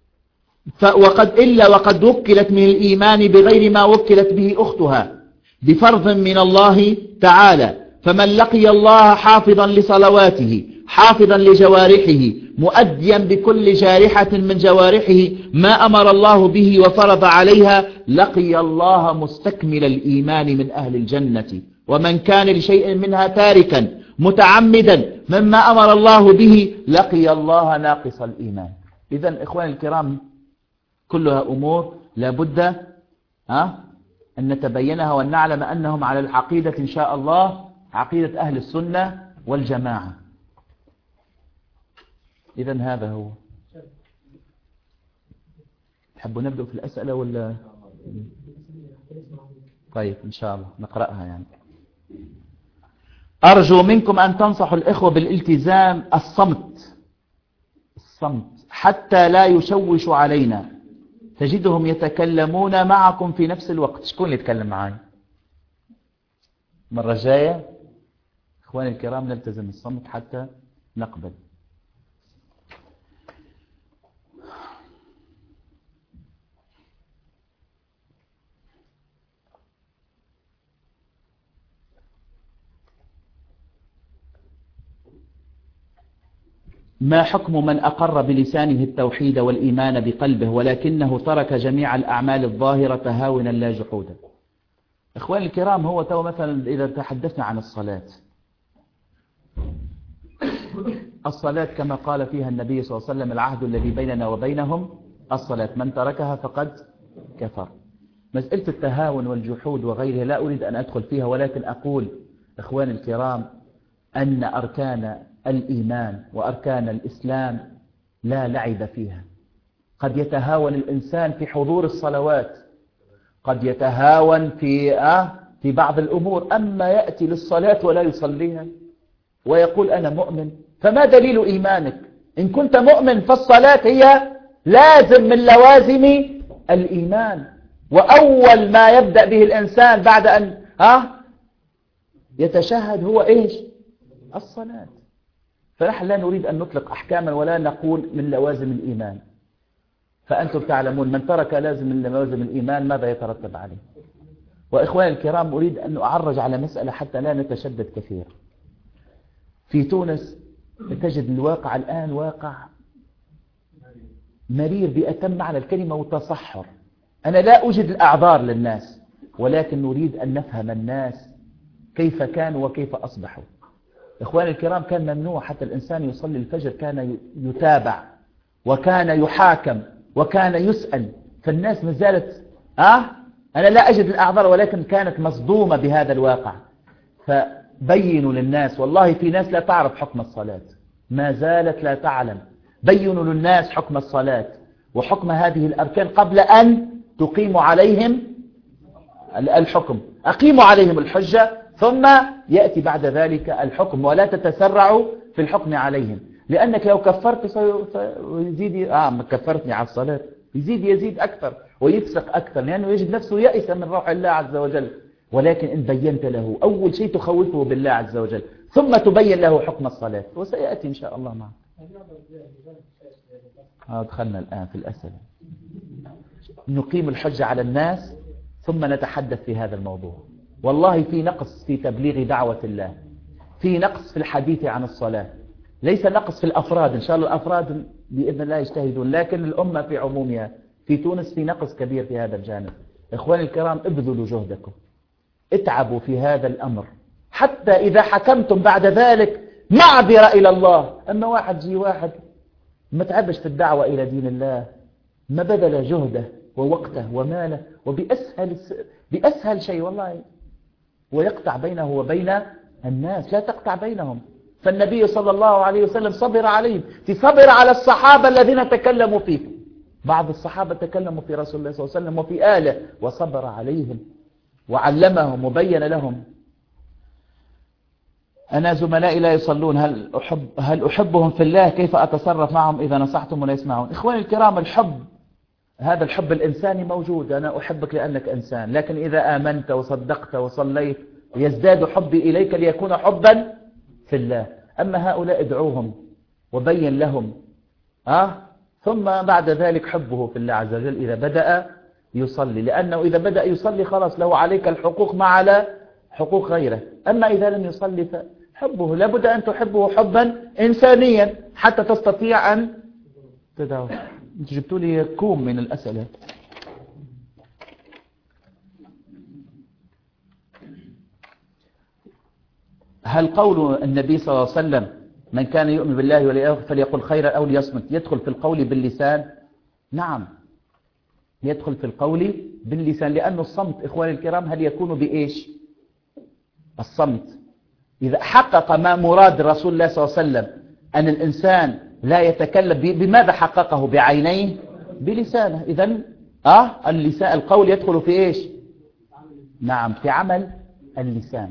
وقد إلا وقد وكلت من الإيمان بغير ما وكلت به أختها بفرض من الله تعالى. فمن لقي الله حافظا لصلواته حافظا لجوارحه مؤديا بكل جارحة من جوارحه ما أمر الله به وفرض عليها لقي الله مستكمل الإيمان من أهل الجنة. ومن كان لشيء منها تاركا متعمدا مما أمر الله به لقي الله ناقص الإيمان. إذن إخواني الكرام كلها أمور لابد ها أن نتبينها وأن نعلم أنهم على العقيدة إن شاء الله عقيدة أهل السنة والجماعة. إذن هذا هو. تحبوا نبدأ في الأسئلة ولا؟ طيب إن شاء الله نقرأها. يعني أرجو منكم أن تنصحوا الإخوة بالالتزام الصمت الصمت حتى لا يشوش علينا. تجدهم يتكلمون معكم في نفس الوقت. شكون اللي يتكلم معي مرة جاية؟ إخواني الكرام نلتزم الصمت حتى نقبل. ما حكم من أقر بلسانه التوحيد والإيمان بقلبه ولكنه ترك جميع الأعمال الظاهرة تهاونا لا جحودا؟ إخواني الكرام هو تو مثلا إذا تحدثنا عن الصلاة الصلاة كما قال فيها النبي صلى الله عليه وسلم العهد الذي بيننا وبينهم الصلاة من تركها فقد كفر. مسألة التهاون والجحود وغيرها لا أريد أن أدخل فيها ولكن أقول إخواني الكرام أن أركان الإيمان وأركان الإسلام لا لعب فيها قد يتهاون الإنسان في حضور الصلوات، قد يتهاون في آه في بعض الأمور، أما يأتي للصلاة ولا يصليها ويقول أنا مؤمن، فما دليل إيمانك؟ إن كنت مؤمن فالصلاة هي لازم من لوازم الإيمان، وأول ما يبدأ به الإنسان بعد أن آه يتشهد هو إيش؟ الصلاة. فنحن لا نريد أن نطلق أحكاما ولا نقول من لوازم الإيمان، فأنتم تعلمون من ترك لازم من لوازم الإيمان ماذا يترتب عليه. وإخواني الكرام، أريد أن أعرج على مسألة حتى لا نتشدد كثير. في تونس تجد الواقع الآن واقع مرير بأتم معنى الكلمة وتصحر. أنا لا أوجد الأعذار للناس، ولكن نريد أن نفهم الناس كيف كانوا وكيف أصبحوا. إخواني الكرام، كان ممنوع حتى الإنسان يصلي الفجر، كان يتابع وكان يحاكم وكان يسأل، فالناس ما زالت آه أنا لا أجد الأعذار، ولكن كانت مصدومة بهذا الواقع. فبينوا للناس، والله في ناس لا تعرف حكم الصلاة، ما زالت لا تعلم. بينوا للناس حكم الصلاة وحكم هذه الأركان قبل أن تقيموا عليهم الحكم. أقيموا عليهم الحجة ثم يأتي بعد ذلك الحكم، ولا تتسرعوا في الحكم عليهم، لأنك لو كفرت يزيد آه ما كفرتني على الصلاة يزيد يزيد أكثر ويفسق أكثر، لأنه يجد نفسه يأس من روح الله عز وجل. ولكن إن بينت له أول شيء تخوفه بالله عز وجل، ثم تبين له حكم الصلاة، وسيأتي إن شاء الله معه. آه دخلنا الآن في الأسئلة. نقيم الحجة على الناس ثم نتحدث في هذا الموضوع. والله في نقص في تبليغ دعوة الله، في نقص في الحديث عن الصلاة، ليس نقص في الأفراد، إن شاء الله الأفراد بإذن الله يجتهدون، لكن الأمة في عمومها في تونس في نقص كبير في هذا الجانب. إخواني الكرام، ابذلوا جهدكم، اتعبوا في هذا الأمر، حتى إذا حكمتم بعد ذلك معذرة إلى الله. أما واحد جي واحد ما تعبش في الدعوة إلى دين الله، ما بذل جهده ووقته وماله وبأسهل بأسهل شيء والله، ويقطع بينه وبين الناس، لا تقطع بينهم. فالنبي صلى الله عليه وسلم صبر عليهم، في صبر على الصحابة الذين تكلموا فيه. بعض الصحابة تكلموا في رسول الله صلى الله عليه وسلم وفي آله، وصبر عليهم وعلمهم وبين لهم. أنا زملائي لا يصلون، هل أحب هل أحبهم في الله؟ كيف أتصرف معهم إذا نصحتم ولا يسمعون؟ إخواني الكرام، الحب هذا الحب الإنساني موجود، أنا أحبك لأنك إنسان، لكن إذا آمنت وصدقت وصليت يزداد حبي إليك ليكون حبا في الله. أما هؤلاء ادعوهم وبين لهم آه ثم بعد ذلك حبه في الله عز وجل إذا بدأ يصلي، لأنه إذا بدأ يصلي خلاص له عليك الحقوق ما على حقوق غيره. أما إذا لم يصلي فحبه لابد أن تحبه حبا إنسانيا حتى تستطيع أن تدعوه. انت جبتوا لي كوم من الأسئلة. هل قول النبي صلى الله عليه وسلم من كان يؤمن بالله واليوم فليقل خيرا أو ليصمت يدخل في القول باللسان؟ نعم يدخل في القول باللسان، لأن الصمت إخواني الكرام هل يكون بإيش؟ الصمت إذا حقق ما مراد رسول الله صلى الله عليه وسلم أن الإنسان لا يتكلم، بماذا حققه؟ بعينيه بلسانه. إذن آه اللسان القول يدخل في إيش؟ نعم في عمل اللسان.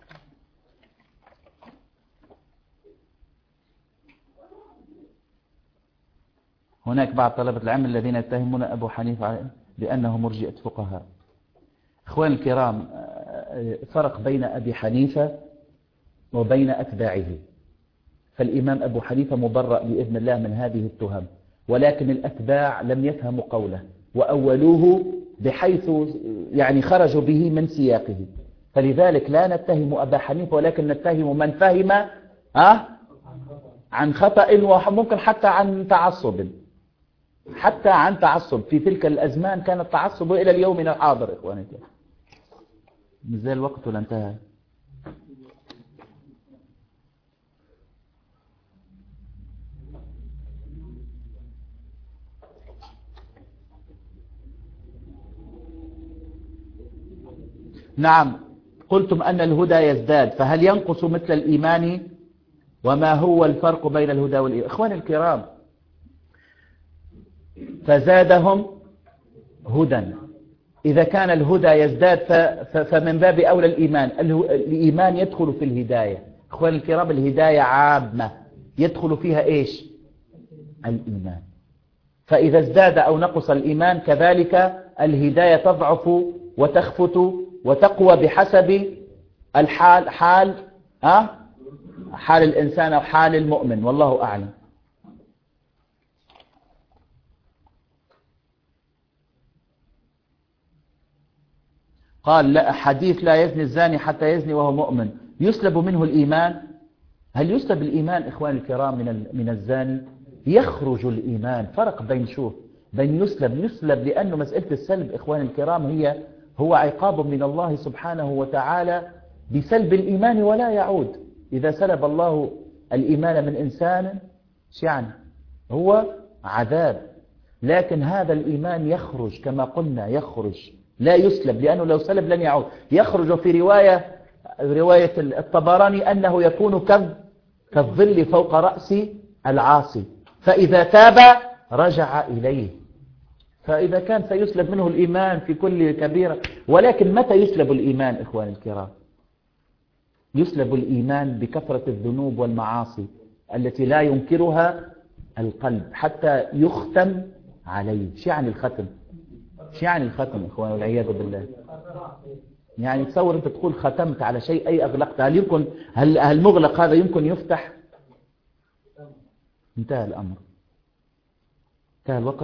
هناك بعض طلبة العلم الذين يتهمون أبو حنيفة بأنه مرجئة فقهاء. إخواني الكرام، فرق بين أبي حنيفة وبين أتباعه، فالإمام أبو حنيفة مبرأ بإذن الله من هذه التهم، ولكن الأتباع لم يفهموا قوله وأولوه بحيث يعني خرجوا به من سياقه، فلذلك لا نتهم أبا حنيفة، ولكن نتهم من فهم أه؟ عن خطأ وممكن حتى عن تعصب، حتى عن تعصب. في تلك الأزمان كان التعصب إلى اليومنا الحاضر. إخواني مازال الوقت ولا انتهى؟ نعم قلتم أن الهدى يزداد، فهل ينقص مثل الإيمان؟ وما هو الفرق بين الهدى والإيمان؟ إخواني الكرام، فزادهم هدى. إذا كان الهدى يزداد فمن باب أولى الإيمان. الإيمان يدخل في الهداية. أخواني الكرام الهداية عامة يدخل فيها إيش؟ الإيمان. فإذا ازداد أو نقص الإيمان كذلك الهداية تضعف وتخفت وتقوى بحسب الحال حال أه؟ حال الإنسان أو حال المؤمن، والله أعلم. قال لا، حديث لا يزني الزاني حتى يزني وهو مؤمن، يسلب منه الإيمان. هل يسلب الإيمان إخواني الكرام من من الزاني؟ يخرج الإيمان. فرق بين شوف بين يسلب يسلب لأنه مسألة السلب إخواني الكرام هي هو عقاب من الله سبحانه وتعالى بسلب الإيمان ولا يعود. إذا سلب الله الإيمان من إنسان يعني هو عذاب، لكن هذا الإيمان يخرج كما قلنا، يخرج لا يسلب، لأنه لو سلب لن يعود. يخرج في رواية رواية الطبراني أنه يكون كالظل فوق رأس العاصي، فإذا تاب رجع إليه. فإذا كان سيسلب منه الإيمان في كل كبيرة. ولكن متى يسلب الإيمان إخواني الكرام؟ يسلب الإيمان بكثرة الذنوب والمعاصي التي لا ينكرها القلب حتى يختم عليه. شو يعني الختم؟ شو يعني الختم إخواني والعياذ بالله؟ يعني تصور أنت تقول ختمت على شيء أي أغلقت، هل يمكن هل المغلق هذا يمكن يفتح؟ انتهى الأمر، انتهى الوقت.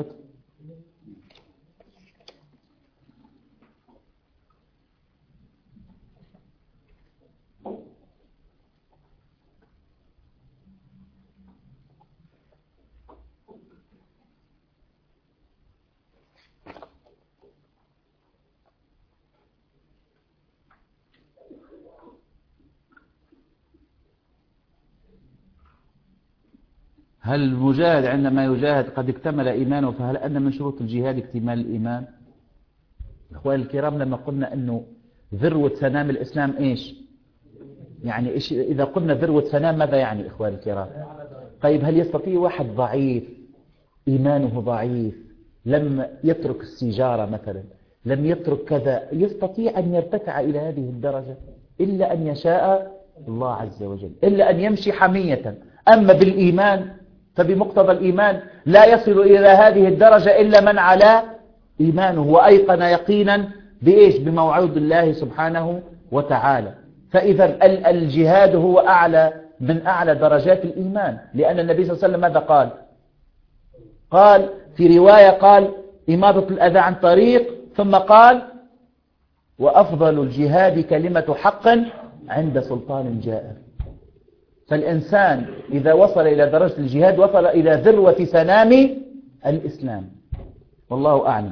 هل المجاهد عندما يجاهد قد اكتمل إيمانه؟ فهل أن من شروط الجهاد اكتمال الإيمان؟ إخواني الكرام لما قلنا أنه ذروة سنام الإسلام إيش؟ يعني إيش إذا قلنا ذروة سنام ماذا يعني إخواني الكرام؟ طيب هل يستطيع واحد ضعيف إيمانه ضعيف لم يترك السيجارة مثلا، لم يترك كذا، يستطيع أن يرتفع إلى هذه الدرجة؟ إلا أن يشاء الله عز وجل، إلا أن يمشي حمية. أما بالإيمان فبمقتضى الإيمان لا يصل إلى هذه الدرجة إلا من على إيمانه وأيقن يقينا بإيش؟ بموعود الله سبحانه وتعالى. فإذا الجهاد هو أعلى من أعلى درجات الإيمان، لأن النبي صلى الله عليه وسلم ماذا قال؟ قال في رواية قال إماطة الأذى عن طريق، ثم قال وأفضل الجهاد كلمة حق عند سلطان جائر. فالإنسان إذا وصل إلى درجة الجهاد وصل إلى ذروة سنام الإسلام، والله أعلم.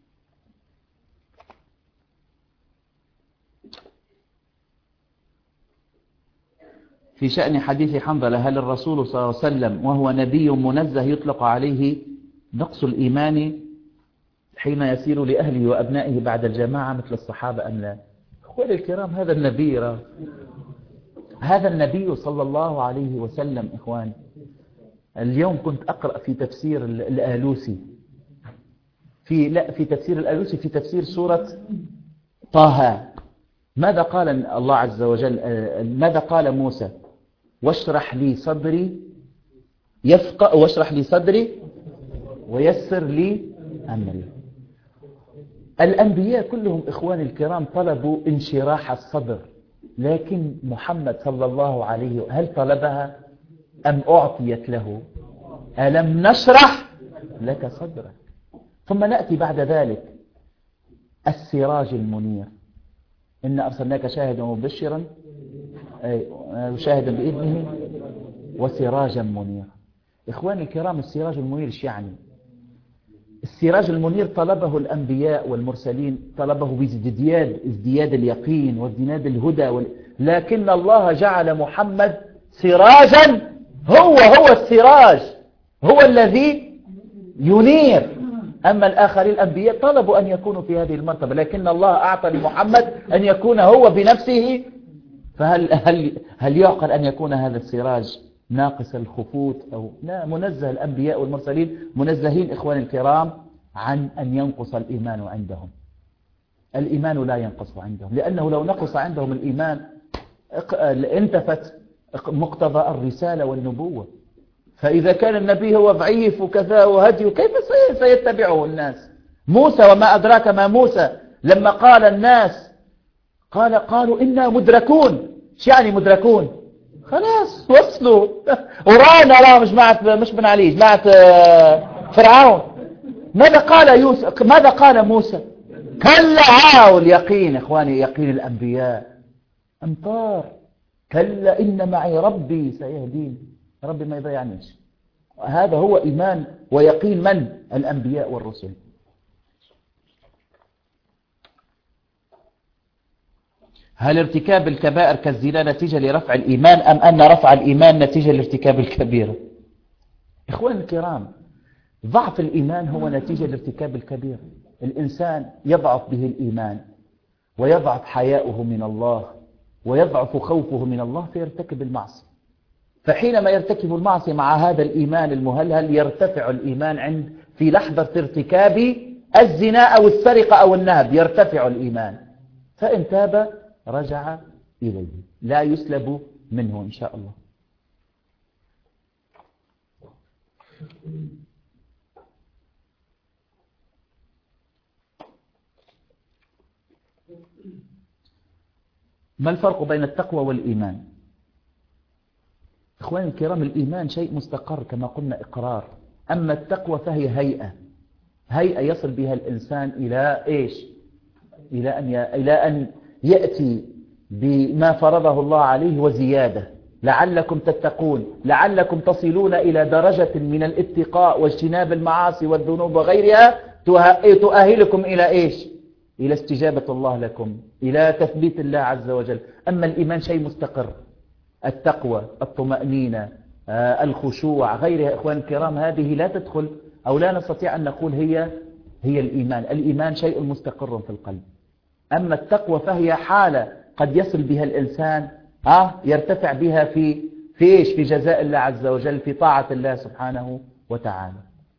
في شأن حديث حنظلة، هل الرسول صلى الله عليه وسلم وهو نبي منزه يطلق عليه نقص الإيمان حين يسير لأهله وأبنائه بعد الجماعة مثل الصحابة أم لا؟ أخواني الكرام هذا النبي هذا النبي صلى الله عليه وسلم. إخواني اليوم كنت أقرأ في تفسير الآلوسي في لا في تفسير الآلوسي في تفسير سورة طه. ماذا قال الله عز وجل؟ ماذا قال موسى؟ واشرح لي صدري يفقه واشرح لي صدري ويسر لي أمري. الأنبياء كلهم إخواني الكرام طلبوا انشراح الصدر، لكن محمد صلى الله عليه وسلم هل طلبها أم أعطيت له؟ ألم نشرح لك صدرك. ثم نأتي بعد ذلك السراج المنير، إن أرسلناك شاهدا ومبشرا شاهدا بإذنه وسراجا منيرا. إخواني الكرام السراج المنير ايش يعني؟ السراج المنير طلبه الأنبياء والمرسلين، طلبه بازدياد ازدياد اليقين وازدياد الهدى وال... لكن الله جعل محمد سراجا، هو هو السراج، هو الذي ينير. أما الآخرين الأنبياء طلبوا أن يكونوا في هذه المرتبة، لكن الله أعطى لمحمد أن يكون هو بنفسه. فهل هل هل يعقل أن يكون هذا السراج ناقص الخفوت أو لا، منزه. الأنبياء والمرسلين منزهين إخواني الكرام عن أن ينقص الإيمان عندهم. الإيمان لا ينقص عندهم، لأنه لو نقص عندهم الإيمان انتفت مقتضى الرسالة والنبوة. فإذا كان النبي هو ضعيف وكذا وهدي، كيف سيتبعه الناس؟ موسى وما أدراك ما موسى لما قال الناس قال قالوا إنا مدركون. شو يعني مدركون؟ خلاص وصلوا ورانا لا مش معت مش بن علي معت فرعون. ماذا قال يوسف؟ ماذا قال موسى؟ كلا هاو اليقين إخواني، يقين الأنبياء أمطار. كلا إن معي ربي سيهدين. ربي ما يضيعنيش. هذا هو إيمان ويقين من؟ الأنبياء والرسل. هل ارتكاب الكبائر كالزنا نتيجة لرفع الإيمان أم أن رفع الإيمان نتيجة لارتكاب الكبيرة؟ إخوان الكرام، ضعف الإيمان هو نتيجة لارتكاب الكبيرة. الإنسان يضعف به الإيمان ويضعف حياؤه من الله ويضعف خوفه من الله فيرتكب المعصية. فحينما يرتكب المعصية مع هذا الإيمان المهلهل يرتفع الإيمان عند في لحظة ارتكاب الزنا أو السرقة أو النهب، يرتفع الإيمان. فإن تاب رجع إليه، لا يسلب منه إن شاء الله. ما الفرق بين التقوى والإيمان؟ إخواني الكرام، الإيمان شيء مستقر كما قلنا إقرار، أما التقوى فهي هيئة هيئة يصل بها الإنسان إلى إيش؟ إلى أن إلى أن يأتي بما فرضه الله عليه وزيادة، لعلكم تتقون، لعلكم تصلون إلى درجة من الاتقاء واجتناب المعاصي والذنوب وغيرها تؤهلكم إلى إيش؟ إلى استجابة الله لكم، إلى تثبيت الله عز وجل. أما الإيمان شيء مستقر، التقوى، الطمأنينة، الخشوع، غيرها إخوان الكرام، هذه لا تدخل أو لا نستطيع أن نقول هي هي الإيمان. الإيمان شيء مستقر في القلب. أما التقوى فهي حالة قد يصل بها الإنسان آه يرتفع بها في في إيش؟ في جزاء الله عز وجل، في طاعة الله سبحانه وتعالى.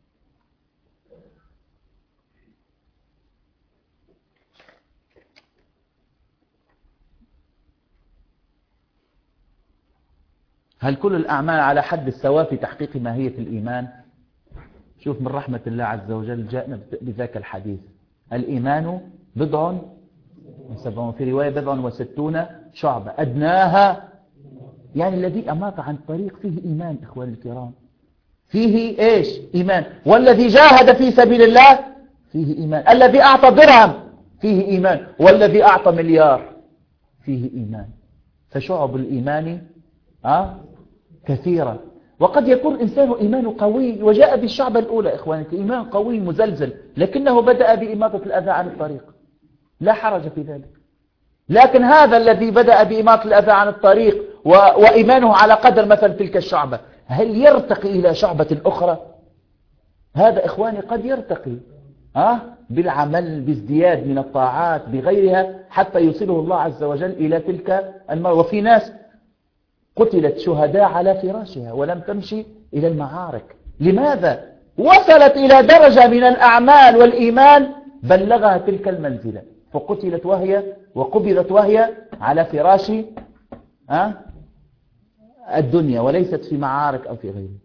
هل كل الأعمال على حد السواء في تحقيق ماهية الإيمان؟ شوف من رحمة الله عز وجل جاءنا بذاك الحديث: الإيمان بضع وسبعون، في رواية بضع وستون شعبة، أدناها يعني الذي أمات عن طريق فيه إيمان. إخواني الكرام، فيه إيش؟ إيمان. والذي جاهد في سبيل الله فيه إيمان. الذي أعطى درهم فيه إيمان. والذي أعطى مليار فيه إيمان. فشعب الإيمان أه؟ كثيرة. وقد يكون إنسان إيمانه قوي وجاء بالشعبة الأولى إخواني، إيمان قوي مزلزل، لكنه بدأ بإماطة الأذى عن الطريق، لا حرج في ذلك. لكن هذا الذي بدأ بإماطة الأذى عن الطريق و... وإيمانه على قدر مثل تلك الشعبة، هل يرتقي إلى شعبة أخرى؟ هذا إخواني قد يرتقي أه؟ بالعمل، بازدياد من الطاعات، بغيرها، حتى يوصله الله عز وجل إلى تلك المرة. وفي ناس قتلت شهداء على فراشها ولم تمشي إلى المعارك. لماذا؟ وصلت إلى درجة من الأعمال والإيمان بلغها تلك المنزلة، فقتلت وهي وقبضت وهي على فراش أه؟ الدنيا، وليست في معارك أو في غيره.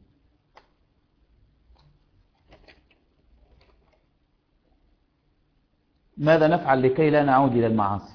ماذا نفعل لكي لا نعود إلى المعاصي؟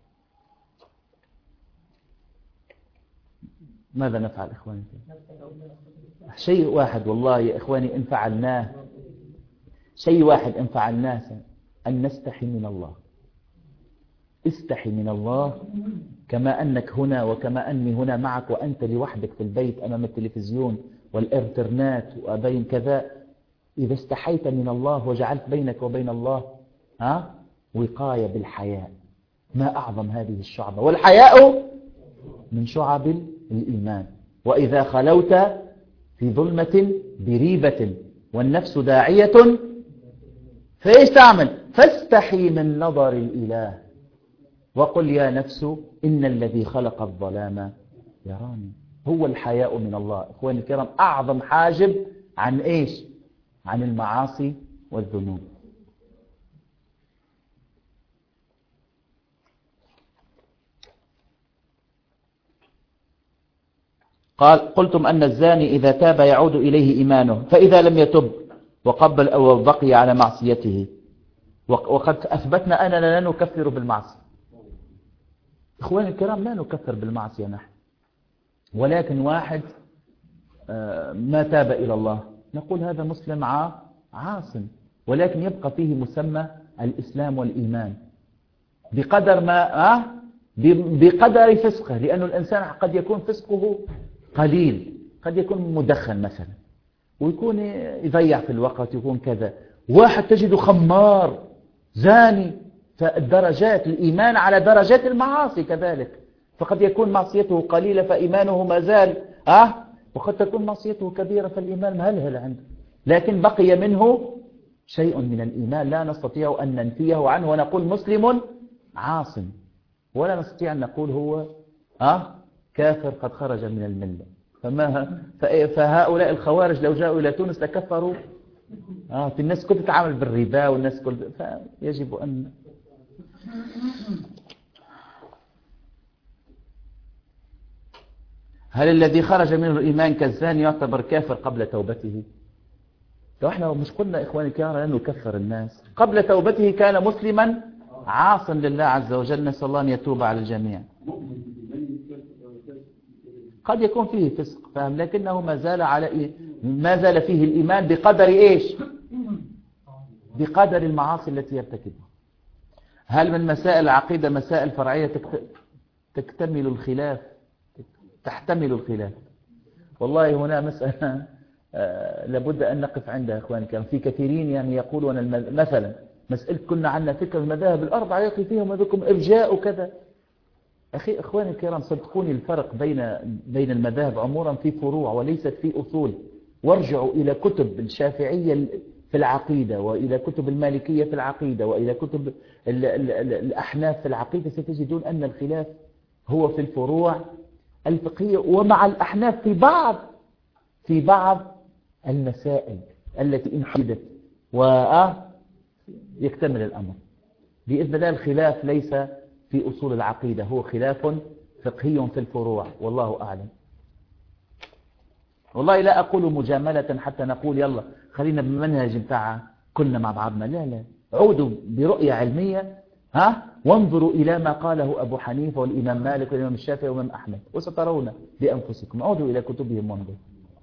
ماذا نفعل إخواني؟ شيء واحد والله يا إخواني إن فعلناه، شيء واحد إن فعلناه، أن نستحي من الله. استحي من الله كما أنك هنا وكما أني هنا معك، وأنت لوحدك في البيت أمام التلفزيون والإنترنت وبين كذا. إذا استحيت من الله وجعلت بينك وبين الله ها وقاية بالحياء، ما أعظم هذه الشعبة. والحياء من شعب الإيمان. وإذا خلوت في ظلمة بريبة والنفس داعية فإيش تعمل؟ فاستحي من نظر الإله وقل يا نفس إن الذي خلق الظلام يراني. هو الحياء من الله. إخواني الكرام، أعظم حاجب عن إيش؟ عن المعاصي والذنوب. قال قلتم أن الزاني إذا تاب يعود إليه إيمانه، فإذا لم يتب وقبل أو بقي على معصيته، وقد أثبتنا أننا لا نكفر بالمعصية. إخواني الكرام، لا نكفر بالمعصية نحن، ولكن واحد ما تاب إلى الله نقول هذا مسلم عاص، ولكن يبقى فيه مسمى الإسلام والإيمان بقدر ما آه بقدر فسقه، لأن الإنسان قد يكون فسقه قليل، قد يكون مدخن مثلا ويكون يضيع في الوقت، يكون كذا. واحد تجد خمار زاني، فالدرجات الإيمان على درجات المعاصي كذلك، فقد يكون معصيته قليلة فإيمانه ما زال أه وقد تكون معصيته كبيرة فالإيمان مهلهل عنده، لكن بقي منه شيء من الإيمان لا نستطيع أن ننفيه عنه ونقول مسلم عاص، ولا نستطيع أن نقول هو أه كافر قد خرج من الملة. فما فهؤلاء الخوارج لو جاءوا إلى تونس لكفروا آه في الناس كنت تتعامل بالربا والناس كل، فيجب أن هل الذي خرج منه الإيمان كالزاني يعتبر كافر قبل توبته؟ لو احنا مش قلنا إخواني الكرام أنه كفر الناس قبل توبته، كان مسلما عاصا لله عز وجل، نسأل الله أن يتوب على الجميع. قد يكون فيه فسق فهم، لكنه ما زال على إيه؟ ما زال فيه الإيمان بقدر إيش؟ بقدر المعاصي التي يرتكبها. هل من مسائل العقيدة مسائل فرعية تكتمل الخلاف تحتمل الخلاف؟ والله هنا مسألة لابد أن نقف عندها إخواني. كان في كثيرين يعني يقولون مثلا مسألة كنا عنا فكر المذاهب الأربعة يقي فيهم بكم إرجاء وكذا. أخي إخواني الكرام، صدقوني الفرق بين بين المذاهب عمورا في فروع وليست في أصول. وارجعوا إلى كتب الشافعية في العقيدة، وإلى كتب المالكية في العقيدة، وإلى كتب ال ال ال الأحناف في العقيدة، ستجدون أن الخلاف هو في الفروع الفقهية، ومع الأحناف في بعض في بعض المسائل التي انحدت ويكتمل الأمر بإذن الله. الخلاف ليس في أصول العقيدة، هو خلاف فقهي في الفروع، والله أعلم. والله لا أقول مجاملة حتى نقول يلا خلينا بمنهج بتاع كنا مع بعضنا، لا لا، عودوا برؤية علمية ها وانظروا إلى ما قاله أبو حنيفة والإمام مالك والإمام الشافعي والإمام أحمد وسترون بأنفسكم. عودوا إلى كتبهم وانظروا.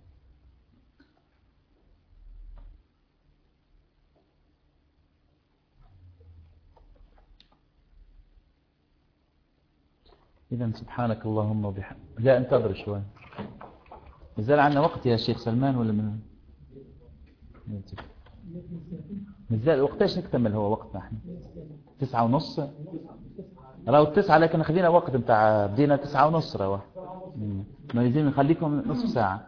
إذا سبحانك اللهم وبحمدك. لا انتظر شوي، نزال عنا وقت يا شيخ سلمان ولا من نزال وقتاش نكتمل؟ هو وقتنا احنا تسعة ونص، راهو تسعة، لكن خلينا وقت بتاع بدينا تسعة ونص، راهو ما لازم نخليكم نصف ساعة.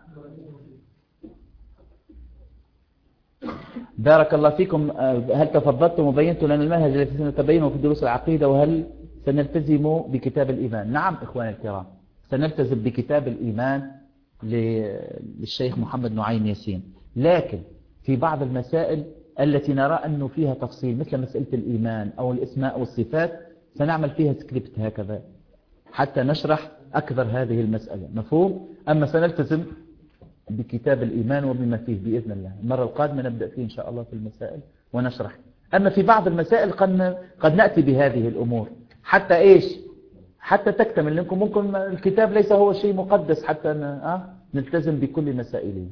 بارك الله فيكم. هل تفضلتم وبينتم لنا المنهج الذي سنتبينه في دروس العقيدة، وهل سنلتزم بكتاب الإيمان؟ نعم إخواني الكرام، سنلتزم بكتاب الإيمان للشيخ محمد نعيم ياسين، لكن في بعض المسائل التي نرى أنه فيها تفصيل مثل مسألة الإيمان أو الإسماء والصفات سنعمل فيها سكريبت هكذا حتى نشرح أكثر هذه المسألة، مفهوم؟ أما سنلتزم بكتاب الإيمان وبما فيه بإذن الله. المرة القادمة نبدأ فيه إن شاء الله في المسائل ونشرح. أما في بعض المسائل قد, قد نأتي بهذه الأمور حتى إيش؟ حتى تكتمل لكم. ممكن الكتاب ليس هو شيء مقدس حتى أه؟ نلتزم بكل مسائله.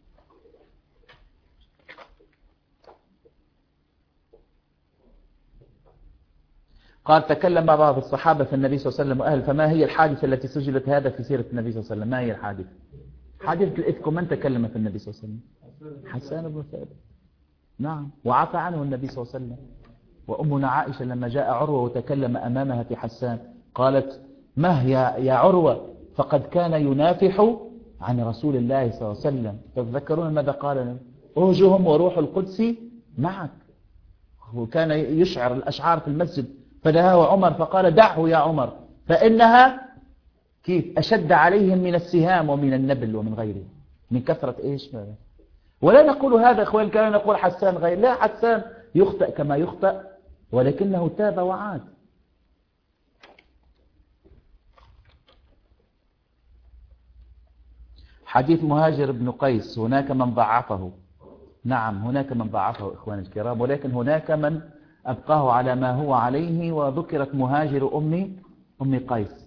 قال تكلم مع بعض الصحابة في النبي صلى الله عليه وسلم وأهل، فما هي الحادثة التي سجلت هذا في سيرة النبي صلى الله عليه وسلم؟ ما هي الحادثة؟ حادثة الإفك. من تكلم في النبي صلى الله عليه وسلم؟ حسان بن ثابت. نعم، وعفى عنه النبي صلى الله عليه وسلم. وأمنا عائشة لما جاء عروة وتكلم أمامها في حسان قالت ما يا يا عروة فقد كان ينافح عن رسول الله صلى الله عليه وسلم. تتذكرون ماذا قال؟ أوجهم وروح القدس معك. وكان يشعر الأشعار في المسجد، فدهاه عمر فقال دعه يا عمر فإنها كيف أشد عليهم من السهام ومن النبل ومن غيره، من كثرة إيش. ولا نقول هذا إخوان الكرام نقول حسان غير، لا، حسان يخطئ كما يخطئ ولكنه تاب وعاد. حديث مهاجر بن قيس هناك من ضعفه، نعم هناك من ضعفه إخوان الكرام، ولكن هناك من أبقاه على ما هو عليه، وذكرت مهاجر أمي أم قيس.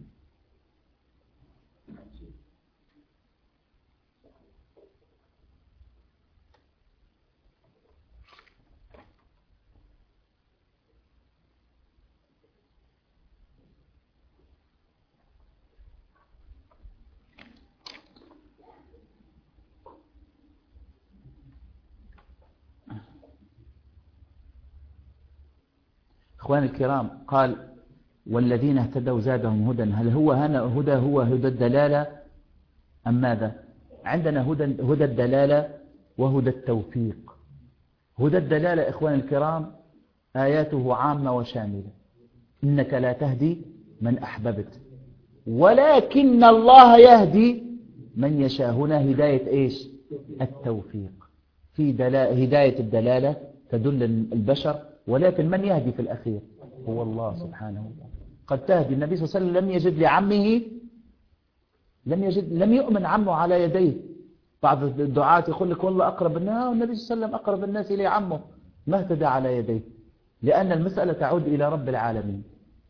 إخوان الكرام قال والذين اهتدوا زادهم هدى، هل هو هنا هدى هو هدى الدلالة أم ماذا؟ عندنا هدى, هدى الدلالة وهدى التوفيق. هدى الدلالة إخوان الكرام آياته عامة وشاملة، إنك لا تهدي من أحببت ولكن الله يهدي من يشاء. هنا هداية إيش؟ التوفيق. في هداية الدلالة تدل البشر، ولكن من يهدي في الأخير هو الله سبحانه وتعالى. قد تهدي النبي صلى الله عليه وسلم لم يجد لعمه لم يجد لم يؤمن عمه على يديه. بعض الدعاة يقول لك والله أقرب الناس، والنبي صلى الله عليه وسلم أقرب الناس إليه عمه، ما اهتدى على يديه، لأن المسألة تعود إلى رب العالمين.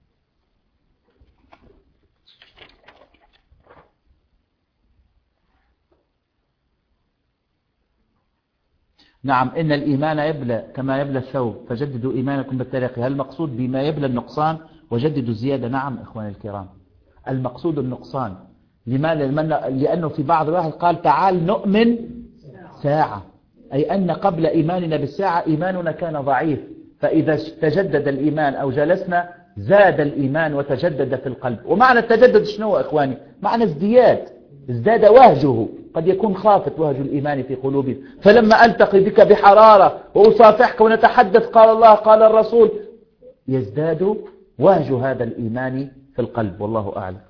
نعم إن الإيمان يبلى كما يبلى الثوب فجددوا إيمانكم بالترقي. هل المقصود بما يبلى النقصان وجددوا الزيادة؟ نعم إخوان الكرام المقصود النقصان. لماذا؟ لأنه في بعض الواحد قال تعال نؤمن ساعة، أي أن قبل إيماننا بالساعة إيماننا كان ضعيف، فإذا تجدد الإيمان أو جلسنا زاد الإيمان وتجدد في القلب. ومعنى التجدد شنو إخواني؟ معنى ازدياد، ازداد وهجه، قد يكون خافت وهج الإيمان في قلوبهم، فلما ألتقي بك بحرارة وأصافحك ونتحدث قال الله قال الرسول يزداد وهج هذا الإيمان في القلب، والله أعلم.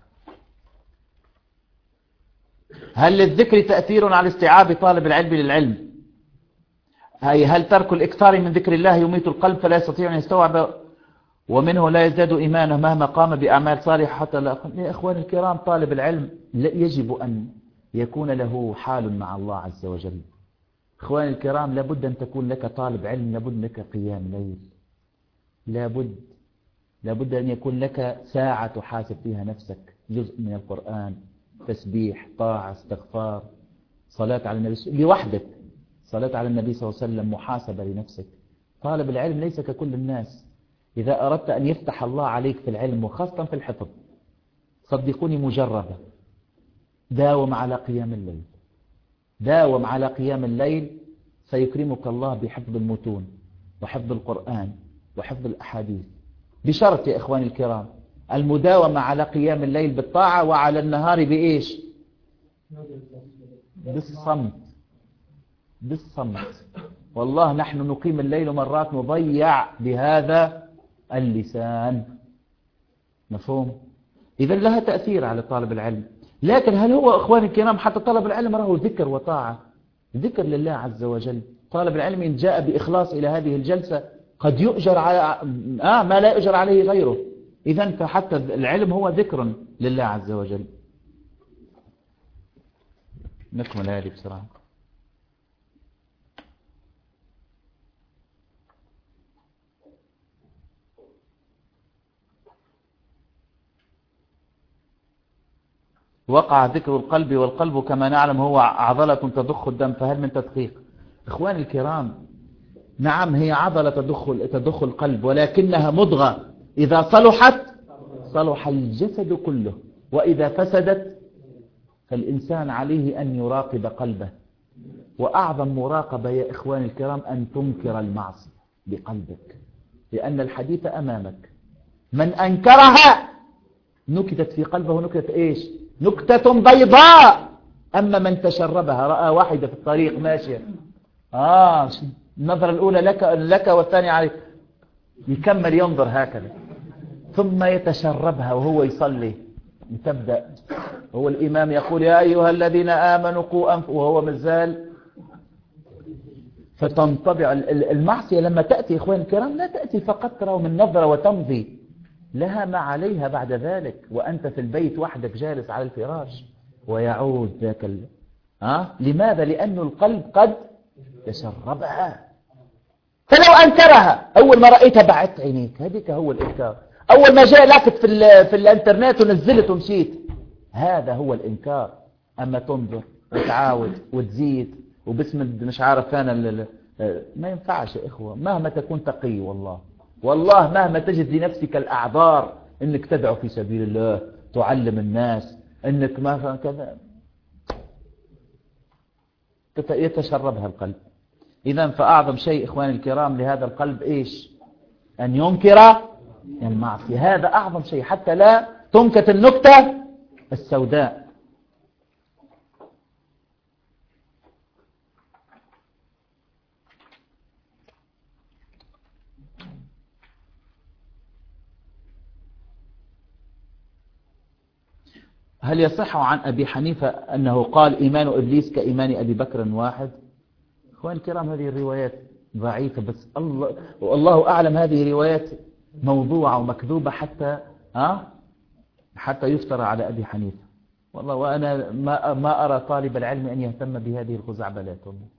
هل للذكر تأثير على استيعاب طالب العلم للعلم؟ هي هل ترك الإكثار من ذكر الله يميت القلب فلا يستطيع أن يستوعب ومنه لا يزداد إيمانه مهما قام بأعمال صالحة حتى لا. يا إخوان الكرام طالب العلم يجب أن يكون له حال مع الله عز وجل. إخوان الكرام لابد أن تكون لك طالب علم، لابد لك قيام ليل، لابد لابد أن يكون لك ساعة تحاسب فيها نفسك، جزء من القرآن، تسبيح، طاعة، استغفار، صلاة على النبي لوحدك، صلاة على النبي صلى الله عليه وسلم، محاسبة لنفسك. طالب العلم ليس ككل الناس. إذا أردت أن يفتح الله عليك في العلم وخاصة في الحفظ صدقوني مجربة، داوم على قيام الليل، داوم على قيام الليل سيكرمك الله بحفظ المتون وحفظ القرآن وحفظ الأحاديث، بشرط يا إخواني الكرام المداومة على قيام الليل بالطاعة، وعلى النهار بإيش؟ بالصمت، بالصمت. والله نحن نقيم الليل مرات نضيع بهذا اللسان، مفهوم؟ إذا لها تأثير على طالب العلم. لكن هل هو إخواني الكرام حتى طلب العلم راه ذكر وطاعة، ذكر لله عز وجل. طالب العلم إن جاء بإخلاص إلى هذه الجلسة قد يؤجر على آه ما لا يؤجر عليه غيره. إذن فحتى العلم هو ذكر لله عز وجل. نكمل هذه بسرعة. وقع ذكر القلب، والقلب كما نعلم هو عضلة تضخ الدم، فهل من تدقيق؟ إخواني الكرام نعم هي عضلة تضخ تضخ القلب، ولكنها مضغة، إذا صلحت صلح الجسد كله، وإذا فسدت فالإنسان عليه أن يراقب قلبه. وأعظم مراقبة يا إخواني الكرام أن تنكر المعصية بقلبك، لأن الحديث أمامك، من أنكرها نكتت في قلبه نكتة إيش؟ نكتة بيضاء. أما من تشربها، رأى واحدة في الطريق ماشية، آه النظرة الأولى لك لك والثانية عليك، يكمل ينظر هكذا، ثم يتشربها وهو يصلي، تبدأ هو الإمام يقول يا أيها الذين آمنوا قوا أنفسكم وهو مازال. فتنطبع المعصية لما تأتي إخوان الكرام لا تأتي فقط ترى من نظرة وتمضي، لها ما عليها بعد ذلك، وأنت في البيت وحدك جالس على الفراش ويعود ذاك ال... ها؟ لماذا؟ لأن القلب قد تشربها. فلو أنكرها أول ما رأيتها بعدت عينيك، هذيك هو الإنكار. أول ما جاء لك في, ال... في الانترنت ونزلت ومشيت، هذا هو الإنكار. أما تنظر وتعاود وتزيد وباسم مش عارف أنا ال... ما ينفعش يا إخوة. مهما تكون تقي والله والله مهما تجد لنفسك الأعذار إنك تدعو في سبيل الله، تعلم الناس إنك ما كذا، يتشربها القلب. إذا فأعظم شيء إخواني الكرام لهذا القلب إيش؟ أن ينكر المعصية. هذا أعظم شيء حتى لا تنكت النكتة السوداء. هل يصح عن أبي حنيفة أنه قال إيمان إبليس كإيمان أبي بكر واحد؟ أخوان الكرام هذه الروايات ضعيفة، بس الله والله أعلم هذه الروايات موضوعة ومكذوبة حتى ها حتى يفترى على أبي حنيفة. والله وأنا ما ما أرى طالب العلم أن يهتم بهذه الخزعبلات.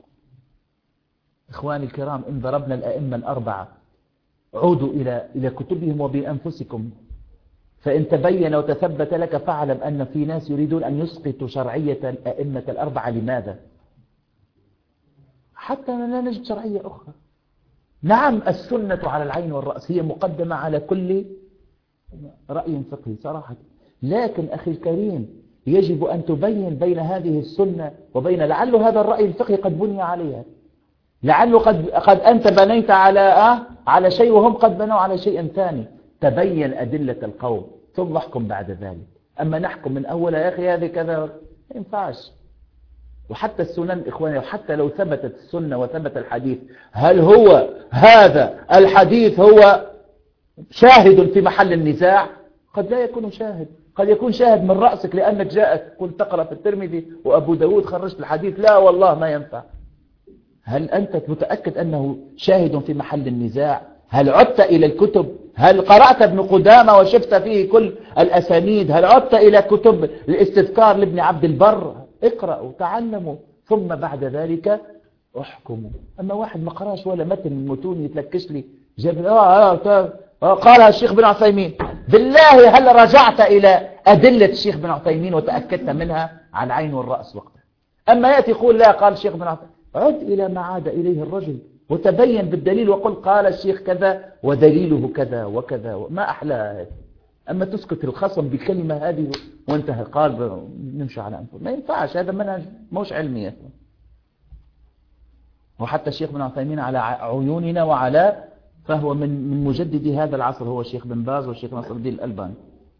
إخواني الكرام إن ضربنا الأئمة الأربعة عودوا إلى إلى كتبهم وبأنفسكم، فإن تبين وتثبت لك فاعلم أن في ناس يريدون أن يسقطوا شرعية الأئمة الأربعة. لماذا؟ حتى لا نجد شرعية أخرى. نعم السنة على العين والرأس هي مقدمة على كل رأي فقهي صراحة، لكن أخي الكريم يجب أن تبين بين هذه السنة وبين لعل هذا الرأي الفقهي قد بني عليها، لعله قد قد أنت بنيت على آه على شيء وهم قد بنوا على شيء ثاني. تبين أدلة القوم ثم احكم بعد ذلك. أما نحكم من أول يا أخي هذه كذا ما ينفعش. وحتى السنن إخواني، وحتى لو ثبتت السنة وثبت الحديث، هل هو هذا الحديث هو شاهد في محل النزاع؟ قد لا يكون شاهد، قد يكون شاهد من رأسك لأنك جاءت كنت تقرأ في الترمذي وأبو داود خرجت الحديث. لا والله ما ينفع. هل أنت متأكد أنه شاهد في محل النزاع؟ هل عدت إلى الكتب؟ هل قرأت ابن قدامة وشفت فيه كل الأسانيد؟ هل عدت إلى كتب الاستذكار لابن عبد البر؟ اقرأوا تعلموا ثم بعد ذلك احكموا. أما واحد ما قرأش ولا متن من متون يتلكش لي جاب آه آه آه قالها الشيخ بن عثيمين. بالله هل رجعت إلى أدلة الشيخ بن عثيمين وتأكدت منها على العين والرأس وقتها؟ أما يأتي يقول لا قال الشيخ بن عثيمين، عد إلى ما عاد إليه الرجل وتبين بالدليل وقل قال الشيخ كذا ودليله كذا وكذا. ما أحلاها هذه. أما تسكت الخصم بكلمة هذه وانتهى قال نمشي على أنفسنا، ما ينفعش. هذا منهج موش علمي. وحتى الشيخ بن عثيمين على عيوننا وعلى فهو من من مجددي هذا العصر، هو الشيخ بن باز والشيخ ناصر الدين الألباني.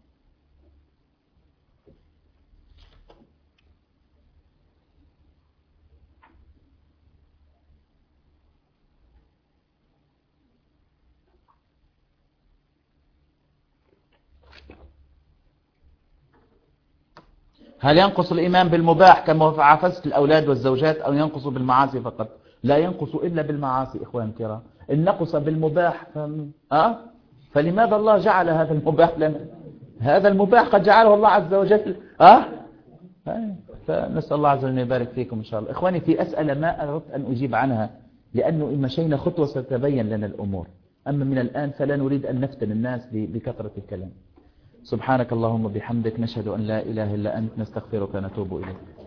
هل ينقص الإيمان بالمباح كمعافسة الأولاد والزوجات أو ينقص بالمعاصي فقط؟ لا ينقص إلا بالمعاصي إخوان الكرام. إن نقص بالمباح ف... أه؟ فلماذا الله جعل هذا المباح لنا؟ هذا المباح قد جعله الله عز وجل. أه؟ فنسأل الله عز وجل يبارك فيكم إن شاء الله. إخواني في أسئلة ما أردت أن أجيب عنها لأنه إن مشينا خطوة ستبين لنا الأمور، أما من الآن فلا نريد أن نفتن الناس بكثرة الكلام. سبحانك اللهم وبحمدك نشهد أن لا إله إلا أنت نستغفرك ونتوب إليك.